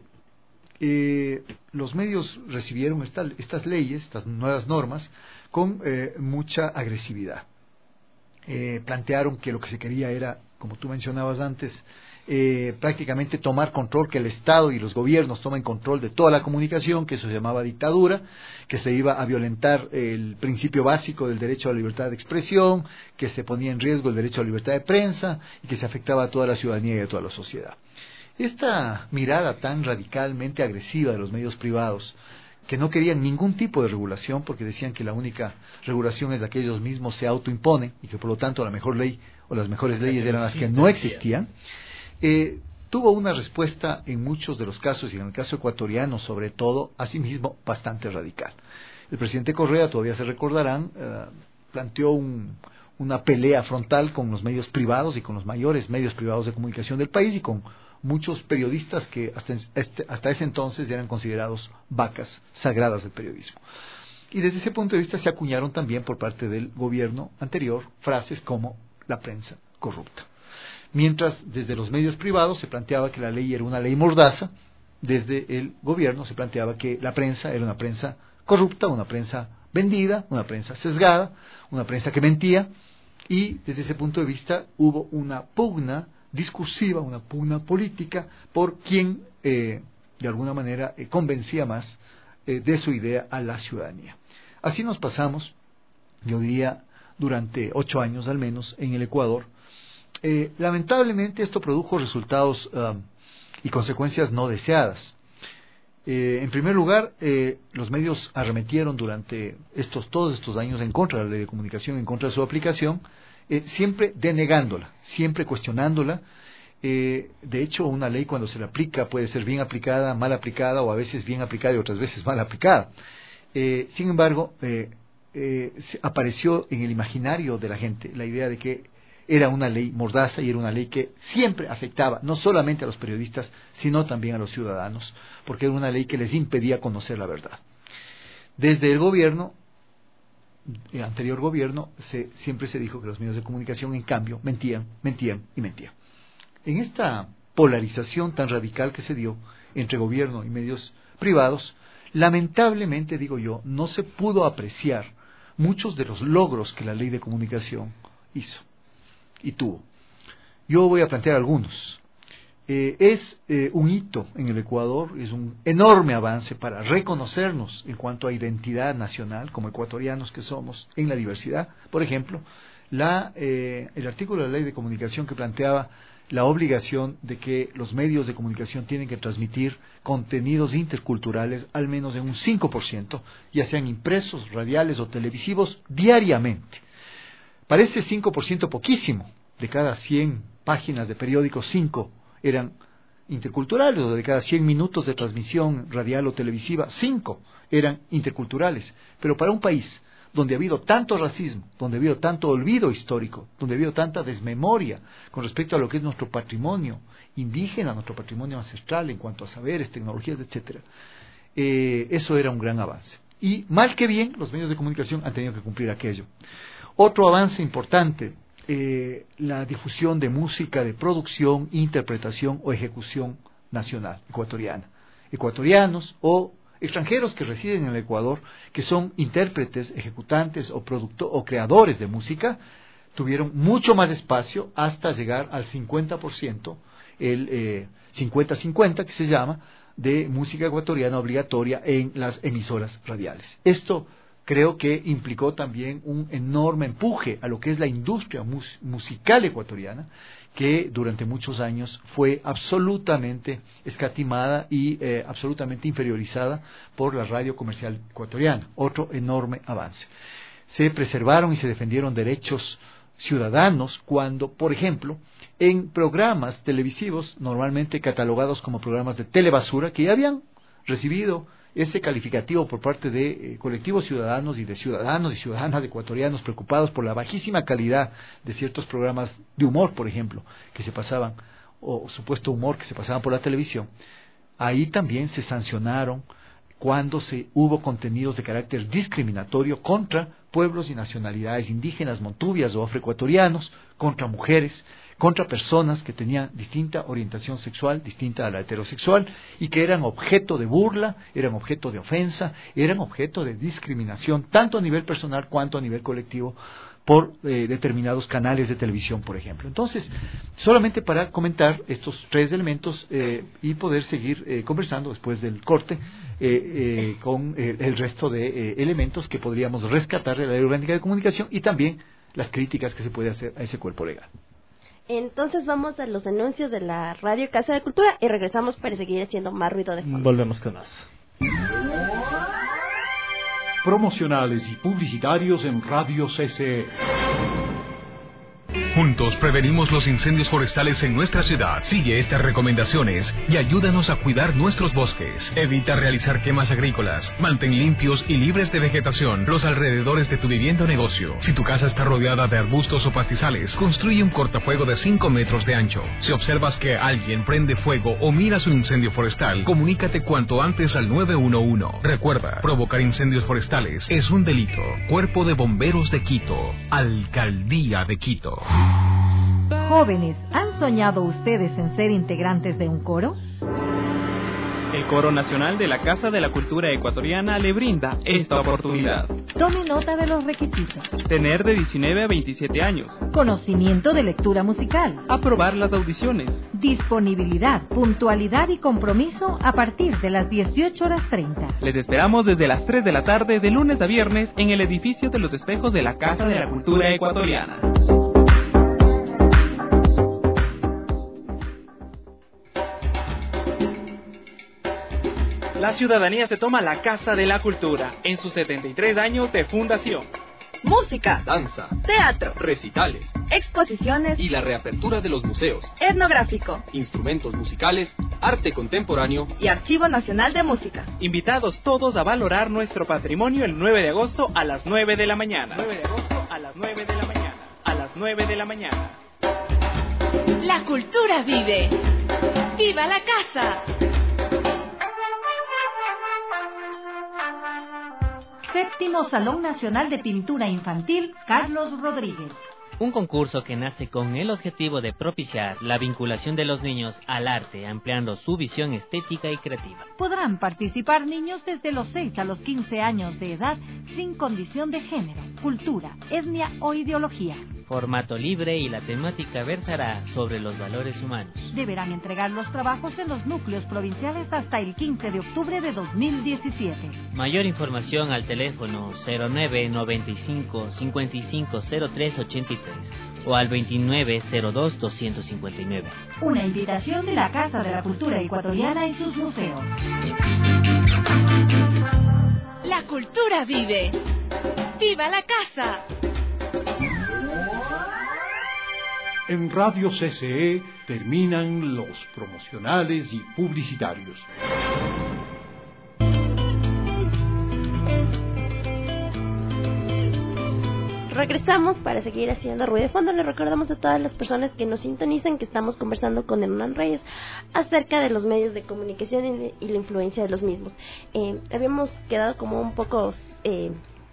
eh, los medios recibieron esta, estas leyes, estas nuevas normas, con eh, mucha agresividad. Eh, plantearon que lo que se quería era, como tú mencionabas antes, Eh, prácticamente tomar control, que el Estado y los gobiernos tomen control de toda la comunicación, que eso se llamaba dictadura, que se iba a violentar el principio básico del derecho a la libertad de expresión, que se ponía en riesgo el derecho a la libertad de prensa y que se afectaba a toda la ciudadanía y a toda la sociedad. Esta mirada tan radicalmente agresiva de los medios privados, que no querían ningún tipo de regulación, porque decían que la única regulación es la que ellos mismos se autoimponen y que por lo tanto la mejor ley o las mejores leyes eran las que no existían, Eh, tuvo una respuesta en muchos de los casos, y en el caso ecuatoriano sobre todo, asimismo bastante radical. El presidente Correa, todavía se recordarán, eh, planteó un, una pelea frontal con los medios privados y con los mayores medios privados de comunicación del país y con muchos periodistas que hasta, este, hasta ese entonces eran considerados vacas sagradas del periodismo. Y desde ese punto de vista se acuñaron también por parte del gobierno anterior frases como la prensa corrupta. Mientras desde los medios privados se planteaba que la ley era una ley mordaza, desde el gobierno se planteaba que la prensa era una prensa corrupta, una prensa vendida, una prensa sesgada, una prensa que mentía, y desde ese punto de vista hubo una pugna discursiva, una pugna política por quien eh, de alguna manera eh, convencía más eh, de su idea a la ciudadanía. Así nos pasamos, yo diría, durante ocho años al menos en el Ecuador. Eh, lamentablemente esto produjo resultados uh, y consecuencias no deseadas. Eh, en primer lugar, eh, los medios arremetieron durante estos todos estos años en contra de la ley de comunicación, en contra de su aplicación, eh, siempre denegándola, siempre cuestionándola. Eh, de hecho, una ley cuando se la aplica puede ser bien aplicada, mal aplicada, o a veces bien aplicada y otras veces mal aplicada. Eh, sin embargo, eh, eh, apareció en el imaginario de la gente la idea de que era una ley mordaza y era una ley que siempre afectaba no solamente a los periodistas, sino también a los ciudadanos, porque era una ley que les impedía conocer la verdad. Desde el gobierno, el anterior gobierno, se, siempre se dijo que los medios de comunicación, en cambio, mentían, mentían y mentían. En esta polarización tan radical que se dio entre gobierno y medios privados, lamentablemente, digo yo, no se pudo apreciar muchos de los logros que la ley de comunicación hizo y tuvo. Yo voy a plantear algunos. Eh, es eh, un hito en el Ecuador, es un enorme avance para reconocernos en cuanto a identidad nacional, como ecuatorianos que somos, en la diversidad. Por ejemplo, la, eh, el artículo de la ley de comunicación que planteaba la obligación de que los medios de comunicación tienen que transmitir contenidos interculturales al menos en un cinco por ciento, ya sean impresos, radiales o televisivos, diariamente. Parece cinco por ciento poquísimo, de cada cien páginas de periódicos, cinco eran interculturales, o de cada cien minutos de transmisión radial o televisiva, cinco eran interculturales. Pero para un país donde ha habido tanto racismo, donde ha habido tanto olvido histórico, donde ha habido tanta desmemoria con respecto a lo que es nuestro patrimonio indígena, nuestro patrimonio ancestral en cuanto a saberes, tecnologías, etcétera, eh, eso era un gran avance. Y mal que bien, los medios de comunicación han tenido que cumplir aquello. Otro avance importante, eh, la difusión de música de producción, interpretación o ejecución nacional, ecuatoriana. Ecuatorianos o extranjeros que residen en el Ecuador, que son intérpretes, ejecutantes o, producto, o creadores de música, tuvieron mucho más espacio hasta llegar al cincuenta por ciento, el eh, cincuenta cincuenta que se llama, de música ecuatoriana obligatoria en las emisoras radiales. Esto creo que implicó también un enorme empuje a lo que es la industria mus- musical ecuatoriana, que durante muchos años fue absolutamente escatimada y eh, absolutamente inferiorizada por la radio comercial ecuatoriana. Otro enorme avance. Se preservaron y se defendieron derechos ciudadanos cuando, por ejemplo, en programas televisivos, normalmente catalogados como programas de telebasura, que ya habían recibido ese calificativo por parte de eh, colectivos ciudadanos y de ciudadanos y ciudadanas ecuatorianos preocupados por la bajísima calidad de ciertos programas de humor, por ejemplo, que se pasaban, o supuesto humor que se pasaban por la televisión. Ahí también se sancionaron cuando se hubo contenidos de carácter discriminatorio contra pueblos y nacionalidades indígenas, montubias o afroecuatorianos, contra mujeres, contra personas que tenían distinta orientación sexual, distinta a la heterosexual, y que eran objeto de burla, eran objeto de ofensa, eran objeto de discriminación, tanto a nivel personal cuanto a nivel colectivo, por eh, determinados canales de televisión, por ejemplo. Entonces, solamente para comentar estos tres elementos eh, y poder seguir eh, conversando después del corte eh, eh, con eh, el resto de eh, elementos que podríamos rescatar de la Ley Orgánica de Comunicación y también las críticas que se puede hacer a ese cuerpo legal. Entonces vamos a los anuncios de la Radio Casa de Cultura y regresamos para seguir haciendo más ruido de fondo. Volvemos con más. Promocionales y publicitarios en Radio C C E. Juntos prevenimos los incendios forestales en nuestra ciudad. Sigue estas recomendaciones y ayúdanos a cuidar nuestros bosques. Evita realizar quemas agrícolas. Mantén limpios y libres de vegetación los alrededores de tu vivienda o negocio. Si tu casa está rodeada de arbustos o pastizales, construye un cortafuego de cinco metros de ancho. Si observas que alguien prende fuego o miras un incendio forestal, comunícate cuanto antes al nueve uno uno. Recuerda, provocar incendios forestales es un delito. Cuerpo de Bomberos de Quito. Alcaldía de Quito. Jóvenes, ¿han soñado ustedes en ser integrantes de un coro? El Coro Nacional de la Casa de la Cultura Ecuatoriana le brinda esta oportunidad. Tome nota de los requisitos. Tener de diecinueve a veintisiete años. Conocimiento de lectura musical. Aprobar las audiciones. Disponibilidad, puntualidad y compromiso a partir de las dieciocho horas treinta. Les esperamos desde las tres de la tarde de lunes a viernes en el edificio de los espejos de la Casa de la Cultura Ecuatoriana. La ciudadanía se toma la Casa de la Cultura en sus setenta y tres años de fundación. Música, danza, teatro, recitales, exposiciones y la reapertura de los museos, etnográfico, instrumentos musicales, arte contemporáneo y Archivo Nacional de Música. Invitados todos a valorar nuestro patrimonio el nueve de agosto a las nueve de la mañana. nueve de agosto a las nueve de la mañana. A las nueve de la mañana. La cultura vive. ¡Viva la casa! Séptimo Salón Nacional de Pintura Infantil Carlos Rodríguez. Un concurso que nace con el objetivo de propiciar la vinculación de los niños al arte, ampliando su visión estética y creativa. Podrán participar niños desde los seis a los quince años de edad, sin condición de género, cultura, etnia o ideología. Formato libre y la temática versará sobre los valores humanos. Deberán entregar los trabajos en los núcleos provinciales hasta el quince de octubre de dos mil diecisiete. Mayor información al teléfono cero nueve noventa y cinco cincuenta y cinco cero tres ochenta y tres o al veintinueve cero dos doscientos cincuenta y nueve. Una invitación de la Casa de la Cultura Ecuatoriana y sus museos. La cultura vive. ¡Viva la casa! En Radio C C E terminan los promocionales y publicitarios. Regresamos para seguir haciendo ruido de fondo. Les recordamos a todas las personas que nos sintonizan que estamos conversando con Hernán Reyes acerca de los medios de comunicación y, y la influencia de los mismos. Eh, habíamos quedado como un poco... Eh,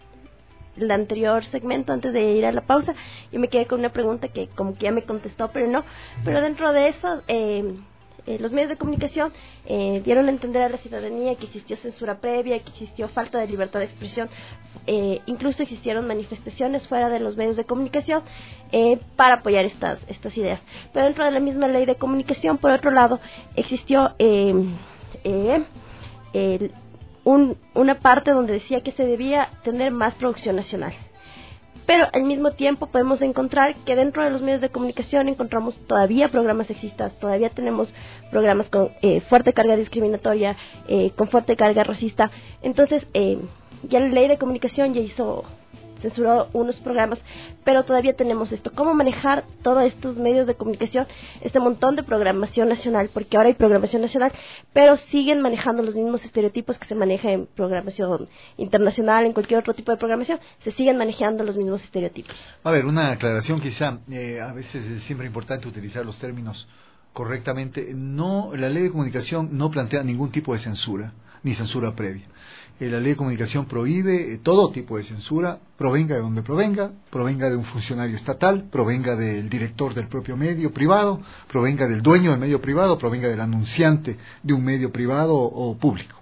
el anterior segmento antes de ir a la pausa, yo me quedé con una pregunta que como que ya me contestó, pero no, pero dentro de eso eh, eh, los medios de comunicación eh, dieron a entender a la ciudadanía que existió censura previa, que existió falta de libertad de expresión, eh, incluso existieron manifestaciones fuera de los medios de comunicación eh, para apoyar estas, estas ideas, pero dentro de la misma ley de comunicación, por otro lado, existió eh, eh, el Un, una parte donde decía que se debía tener más producción nacional. Pero al mismo tiempo podemos encontrar que dentro de los medios de comunicación encontramos todavía programas sexistas, todavía tenemos programas con eh, fuerte carga discriminatoria, eh, con fuerte carga racista. Entonces, eh, ya la ley de comunicación ya hizo... censuró unos programas, pero todavía tenemos esto. ¿Cómo manejar todos estos medios de comunicación, este montón de programación nacional? Porque ahora hay programación nacional, pero siguen manejando los mismos estereotipos que se maneja en programación internacional, en cualquier otro tipo de programación, se siguen manejando los mismos estereotipos. A ver, una aclaración quizá, eh, a veces es siempre importante utilizar los términos correctamente. No, la ley de comunicación no plantea ningún tipo de censura, ni censura previa. Eh, la ley de comunicación prohíbe eh, todo tipo de censura, provenga de donde provenga, provenga de un funcionario estatal, provenga del director del propio medio privado, provenga del dueño del medio privado, provenga del anunciante de un medio privado o, o público.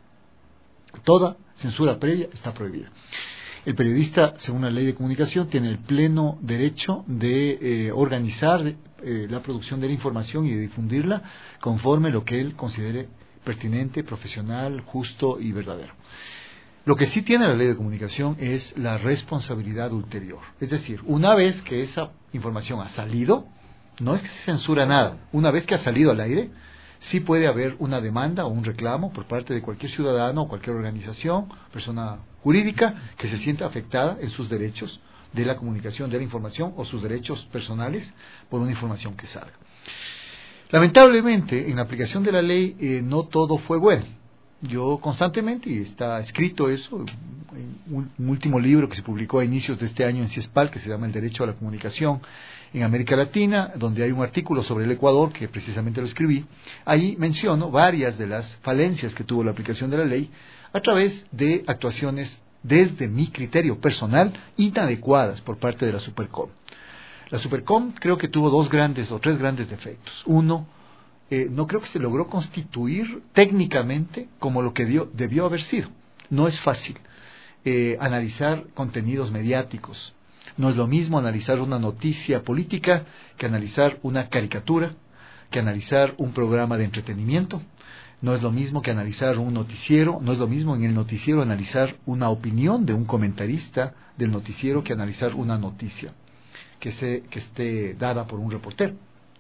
Toda censura previa está prohibida. El periodista, según la ley de comunicación, tiene el pleno derecho de eh, organizar eh, la producción de la información y de difundirla conforme lo que él considere pertinente, profesional, justo y verdadero. Lo que sí tiene la ley de comunicación es la responsabilidad ulterior. Es decir, una vez que esa información ha salido, no es que se censura nada, una vez que ha salido al aire, sí puede haber una demanda o un reclamo por parte de cualquier ciudadano o cualquier organización, persona jurídica, que se sienta afectada en sus derechos de la comunicación, de la información o sus derechos personales por una información que salga. Lamentablemente, en la aplicación de la ley, eh, no todo fue bueno. Yo constantemente, y está escrito eso, en un, un último libro que se publicó a inicios de este año en CIESPAL, que se llama El Derecho a la Comunicación en América Latina, donde hay un artículo sobre el Ecuador, que precisamente lo escribí. Ahí menciono varias de las falencias que tuvo la aplicación de la ley a través de actuaciones, desde mi criterio personal, inadecuadas por parte de la Supercom. La Supercom creo que tuvo dos grandes o tres grandes defectos. Uno, eh, no creo que se logró constituir técnicamente como lo que dio, debió haber sido. No es fácil eh, analizar contenidos mediáticos. No es lo mismo analizar una noticia política que analizar una caricatura, que analizar un programa de entretenimiento. No es lo mismo que analizar un noticiero, no es lo mismo en el noticiero analizar una opinión de un comentarista del noticiero que analizar una noticia que, se, que esté dada por un reportero.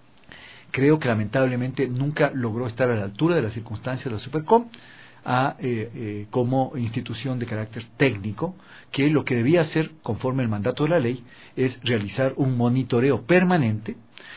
Creo que lamentablemente nunca logró estar a la altura de las circunstancias de la Supercom a, eh, eh, como institución de carácter técnico, que lo que debía hacer, conforme el mandato de la ley, es realizar un monitoreo permanente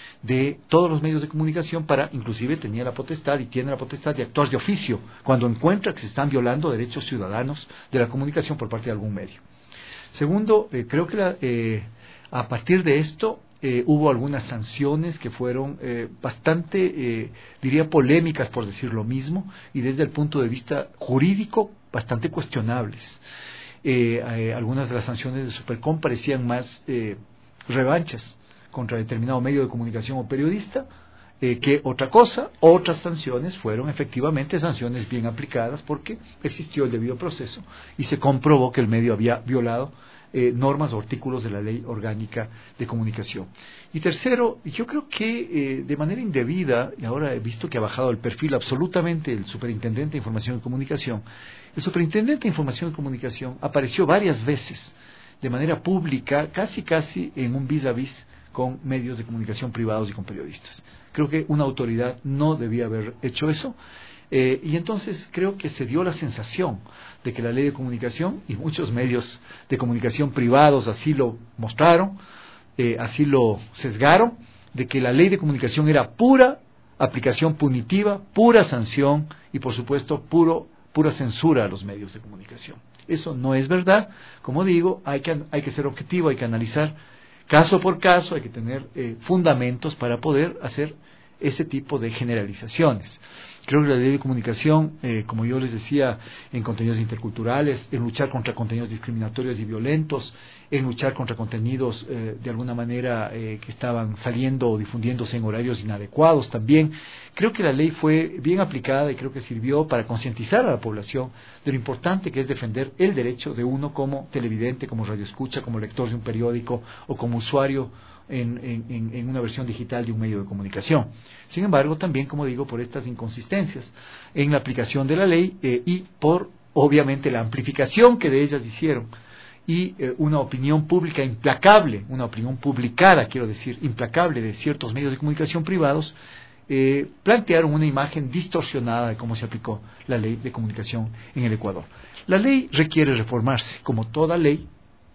de todos los medios de comunicación para, inclusive tenía la potestad y tiene la potestad de actuar de oficio cuando encuentra que se están violando derechos ciudadanos de la comunicación por parte de algún medio. Segundo, eh, creo que la, eh, a partir de esto eh, hubo algunas sanciones que fueron eh, bastante, eh, diría, polémicas, por decir lo mismo, y desde el punto de vista jurídico bastante cuestionables. Eh, eh, algunas de las sanciones de Supercom parecían más eh, revanchas contra determinado medio de comunicación o periodista eh, que otra cosa. Otras sanciones fueron efectivamente sanciones bien aplicadas porque existió el debido proceso y se comprobó que el medio había violado eh, normas o artículos de la Ley Orgánica de Comunicación. Y tercero, yo creo que eh, de manera indebida, y ahora he visto que ha bajado el perfil absolutamente el Superintendente de Información y Comunicación, el Superintendente de Información y Comunicación apareció varias veces de manera pública, casi casi en un vis a vis con medios de comunicación privados y con periodistas. Creo que una autoridad no debía haber hecho eso, eh, y entonces creo que se dio la sensación de que la ley de comunicación, y muchos medios de comunicación privados así lo mostraron, eh, así lo sesgaron, de que la ley de comunicación era pura aplicación punitiva, pura sanción y por supuesto puro, pura censura a los medios de comunicación. Eso no es verdad. Como digo, hay que, hay que ser objetivo, hay que analizar caso por caso, hay que tener eh, fundamentos para poder hacer ese tipo de generalizaciones. Creo que la ley de comunicación, eh, como yo les decía, en contenidos interculturales, en luchar contra contenidos discriminatorios y violentos, en luchar contra contenidos eh, de alguna manera eh, que estaban saliendo o difundiéndose en horarios inadecuados también, creo que la ley fue bien aplicada y creo que sirvió para concientizar a la población de lo importante que es defender el derecho de uno como televidente, como radioescucha, como lector de un periódico o como usuario En, en, en una versión digital de un medio de comunicación. Sin embargo, también, como digo, por estas inconsistencias en la aplicación de la ley eh, y por, obviamente, la amplificación que de ellas hicieron y eh, una opinión pública implacable, una opinión publicada, quiero decir, implacable de ciertos medios de comunicación privados, eh, plantearon una imagen distorsionada de cómo se aplicó la ley de comunicación en el Ecuador. La ley requiere reformarse, como toda ley.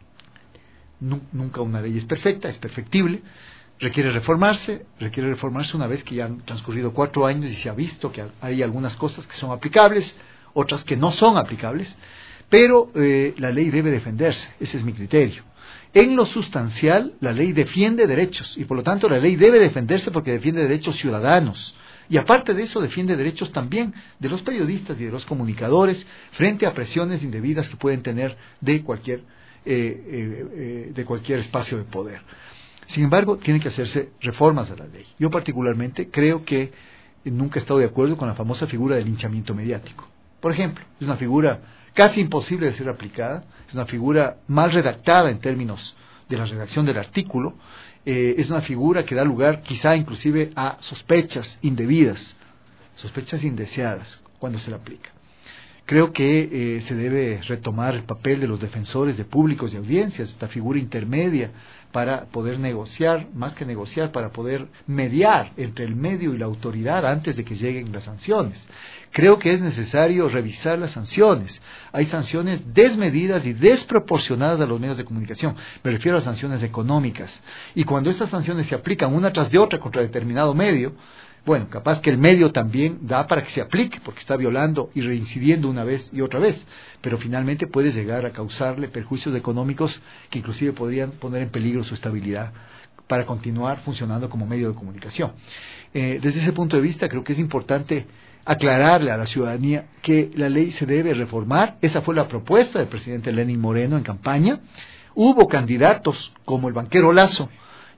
Nunca una ley es perfecta, es perfectible, requiere reformarse, requiere reformarse una vez que ya han transcurrido cuatro años y se ha visto que hay algunas cosas que son aplicables, otras que no son aplicables, pero eh, la ley debe defenderse, ese es mi criterio. En lo sustancial, la ley defiende derechos y por lo tanto la ley debe defenderse porque defiende derechos ciudadanos. Y aparte de eso, defiende derechos también de los periodistas y de los comunicadores frente a presiones indebidas que pueden tener de cualquier Eh, eh, eh, de cualquier espacio de poder. Sin embargo, tienen que hacerse reformas a la ley. Yo particularmente creo que nunca he estado de acuerdo con la famosa figura del linchamiento mediático. Por ejemplo, es una figura casi imposible de ser aplicada, es una figura mal redactada en términos de la redacción del artículo, eh, es una figura que da lugar quizá inclusive a sospechas indebidas, sospechas indeseadas cuando se la aplica. Creo que eh, se debe retomar el papel de los defensores de públicos y audiencias, esta figura intermedia para poder negociar, más que negociar, para poder mediar entre el medio y la autoridad antes de que lleguen las sanciones. Creo que es necesario revisar las sanciones. Hay sanciones desmedidas y desproporcionadas a los medios de comunicación. Me refiero a sanciones económicas. Y cuando estas sanciones se aplican una tras de otra contra determinado medio, bueno, capaz que el medio también da para que se aplique, porque está violando y reincidiendo una vez y otra vez, pero finalmente puede llegar a causarle perjuicios económicos que inclusive podrían poner en peligro su estabilidad para continuar funcionando como medio de comunicación. Eh, desde ese punto de vista, creo que es importante aclararle a la ciudadanía que la ley se debe reformar. Esa fue la propuesta del presidente Lenín Moreno en campaña. Hubo candidatos como el banquero Lazo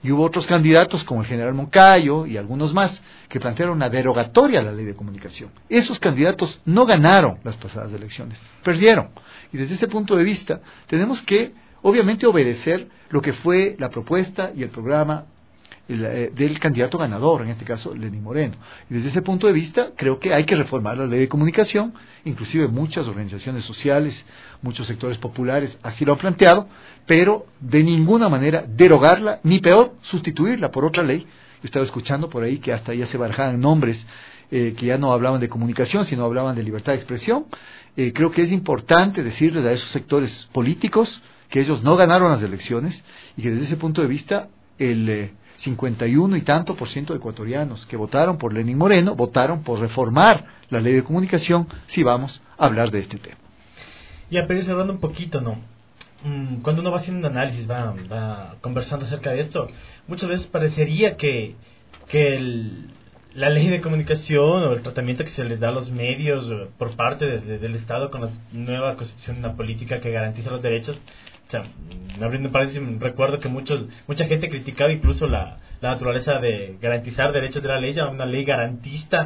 Y hubo otros candidatos, como el general Moncayo y algunos más, que plantearon una derogatoria a la ley de comunicación. Esos candidatos no ganaron las pasadas elecciones, perdieron. Y desde ese punto de vista, tenemos que, obviamente, obedecer lo que fue la propuesta y el programa el, eh, del candidato ganador, en este caso, Lenín Moreno. Y desde ese punto de vista, creo que hay que reformar la ley de comunicación, inclusive muchas organizaciones sociales, muchos sectores populares así lo han planteado, pero de ninguna manera derogarla, ni peor, sustituirla por otra ley. Yo estaba escuchando por ahí que hasta ya se barajaban nombres eh, que ya no hablaban de comunicación, sino hablaban de libertad de expresión. Eh, creo que es importante decirles a esos sectores políticos que ellos no ganaron las elecciones y que desde ese punto de vista el eh, cincuenta y uno y tanto por ciento de ecuatorianos que votaron por Lenín Moreno votaron por reformar la ley de comunicación si vamos a hablar de este tema. Ya, pero cerrando un poquito, ¿no? Cuando uno va haciendo un análisis, va, va conversando acerca de esto, muchas veces parecería que, que el, la ley de comunicación o el tratamiento que se les da a los medios por parte de, de, del Estado con la nueva constitución, una política que garantiza los derechos. O sea, abriendo paréntesis, recuerdo que muchos, mucha gente criticaba incluso la, la naturaleza de garantizar derechos de la ley, una ley garantista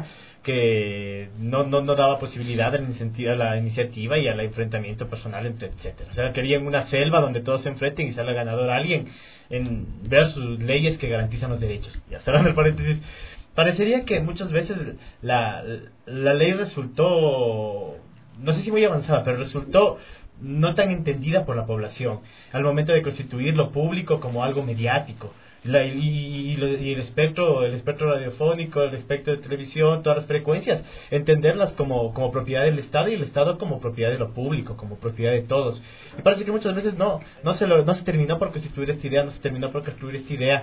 que no, no, no daba posibilidad a la, a la iniciativa y al enfrentamiento personal, entre etcétera. O sea, querían una selva donde todos se enfrenten y salga ganador a alguien en versus leyes que garantizan los derechos. Ya cerrando el paréntesis, parecería que muchas veces la, la ley resultó, no sé si muy avanzada, pero resultó no tan entendida por la población al momento de constituir lo público como algo mediático. La, y, y, y el espectro el espectro radiofónico, el espectro de televisión, todas las frecuencias, entenderlas como, como propiedad del Estado y el Estado como propiedad de lo público, como propiedad de todos. Y parece que muchas veces no no se lo, no se terminó por constituir esta idea, no se terminó por construir esta idea.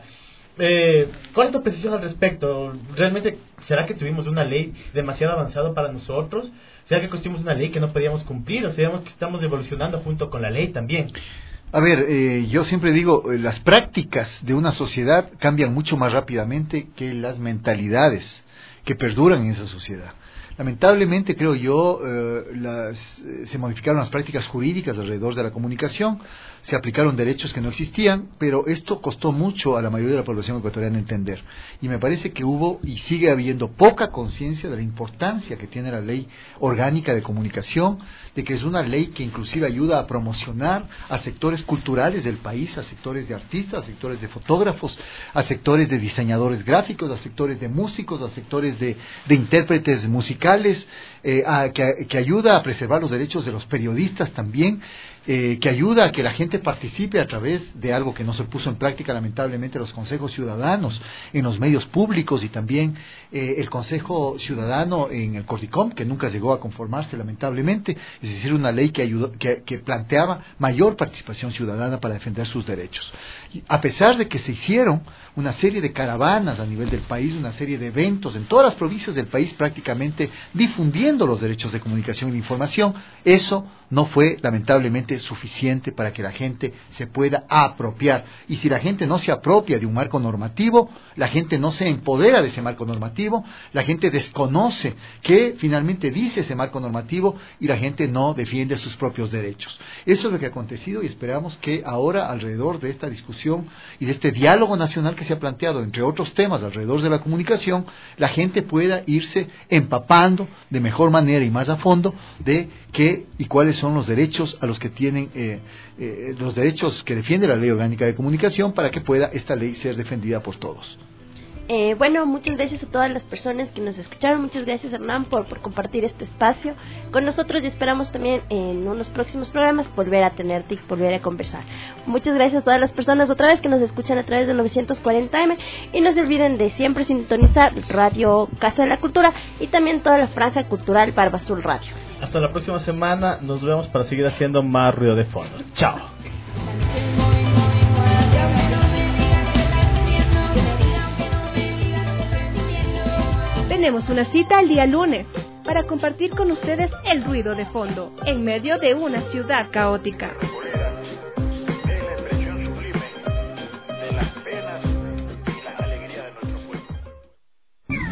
Eh, ¿Cuál es tu precisión al respecto? ¿Realmente será que tuvimos una ley demasiado avanzada para nosotros? ¿Será que construimos una ley que no podíamos cumplir? ¿O será que estamos evolucionando junto con la ley también? A ver, eh, yo siempre digo, eh, las prácticas de una sociedad cambian mucho más rápidamente que las mentalidades que perduran en esa sociedad. Lamentablemente, creo yo, eh, las, eh, se modificaron las prácticas jurídicas alrededor de la comunicación, se aplicaron derechos que no existían, pero esto costó mucho a la mayoría de la población ecuatoriana entender. Y me parece que hubo y sigue habiendo poca conciencia de la importancia que tiene la ley orgánica de comunicación, de que es una ley que inclusive ayuda a promocionar a sectores culturales del país, a sectores de artistas, a sectores de fotógrafos, a sectores de diseñadores gráficos, a sectores de músicos, a sectores de, de intérpretes musicales, eh, a, que, que ayuda a preservar los derechos de los periodistas también, eh, que ayuda a que la gente participe a través de algo que no se puso en práctica lamentablemente, los consejos ciudadanos en los medios públicos y también eh, el consejo ciudadano en el Cordicom, que nunca llegó a conformarse lamentablemente, es decir, una ley que, ayudó, que, que planteaba mayor participación ciudadana para defender sus derechos. Y a pesar de que se hicieron una serie de caravanas a nivel del país, una serie de eventos en todas las provincias del país prácticamente difundiendo los derechos de comunicación y de información, eso no fue lamentablemente suficiente para que la gente se pueda apropiar. Y si la gente no se apropia de un marco normativo, la gente no se empodera de ese marco normativo, la gente desconoce qué finalmente dice ese marco normativo y la gente no defiende sus propios derechos. Eso es lo que ha acontecido y esperamos que ahora, alrededor de esta discusión y de este diálogo nacional que se ha planteado, entre otros temas alrededor de la comunicación, la gente pueda irse empapando de mejor manera y más a fondo de qué y cuáles son los derechos a los que tienen eh, eh, los derechos que defiende la Ley Orgánica de Comunicación para que pueda esta ley ser defendida por todos. Eh, bueno, muchas gracias a todas las personas que nos escucharon. Muchas gracias, Hernán, por, por compartir este espacio con nosotros y esperamos también en unos próximos programas volver a tenerte y volver a conversar. Muchas gracias a todas las personas otra vez que nos escuchan a través de novecientos cuarenta eme y no se olviden de siempre sintonizar Radio Casa de la Cultura y también toda la franja cultural Barba Azul Radio. Hasta la próxima semana, nos vemos para seguir haciendo más ruido de fondo. Chao. Tenemos una cita el día lunes para compartir con ustedes el ruido de fondo en medio de una ciudad caótica.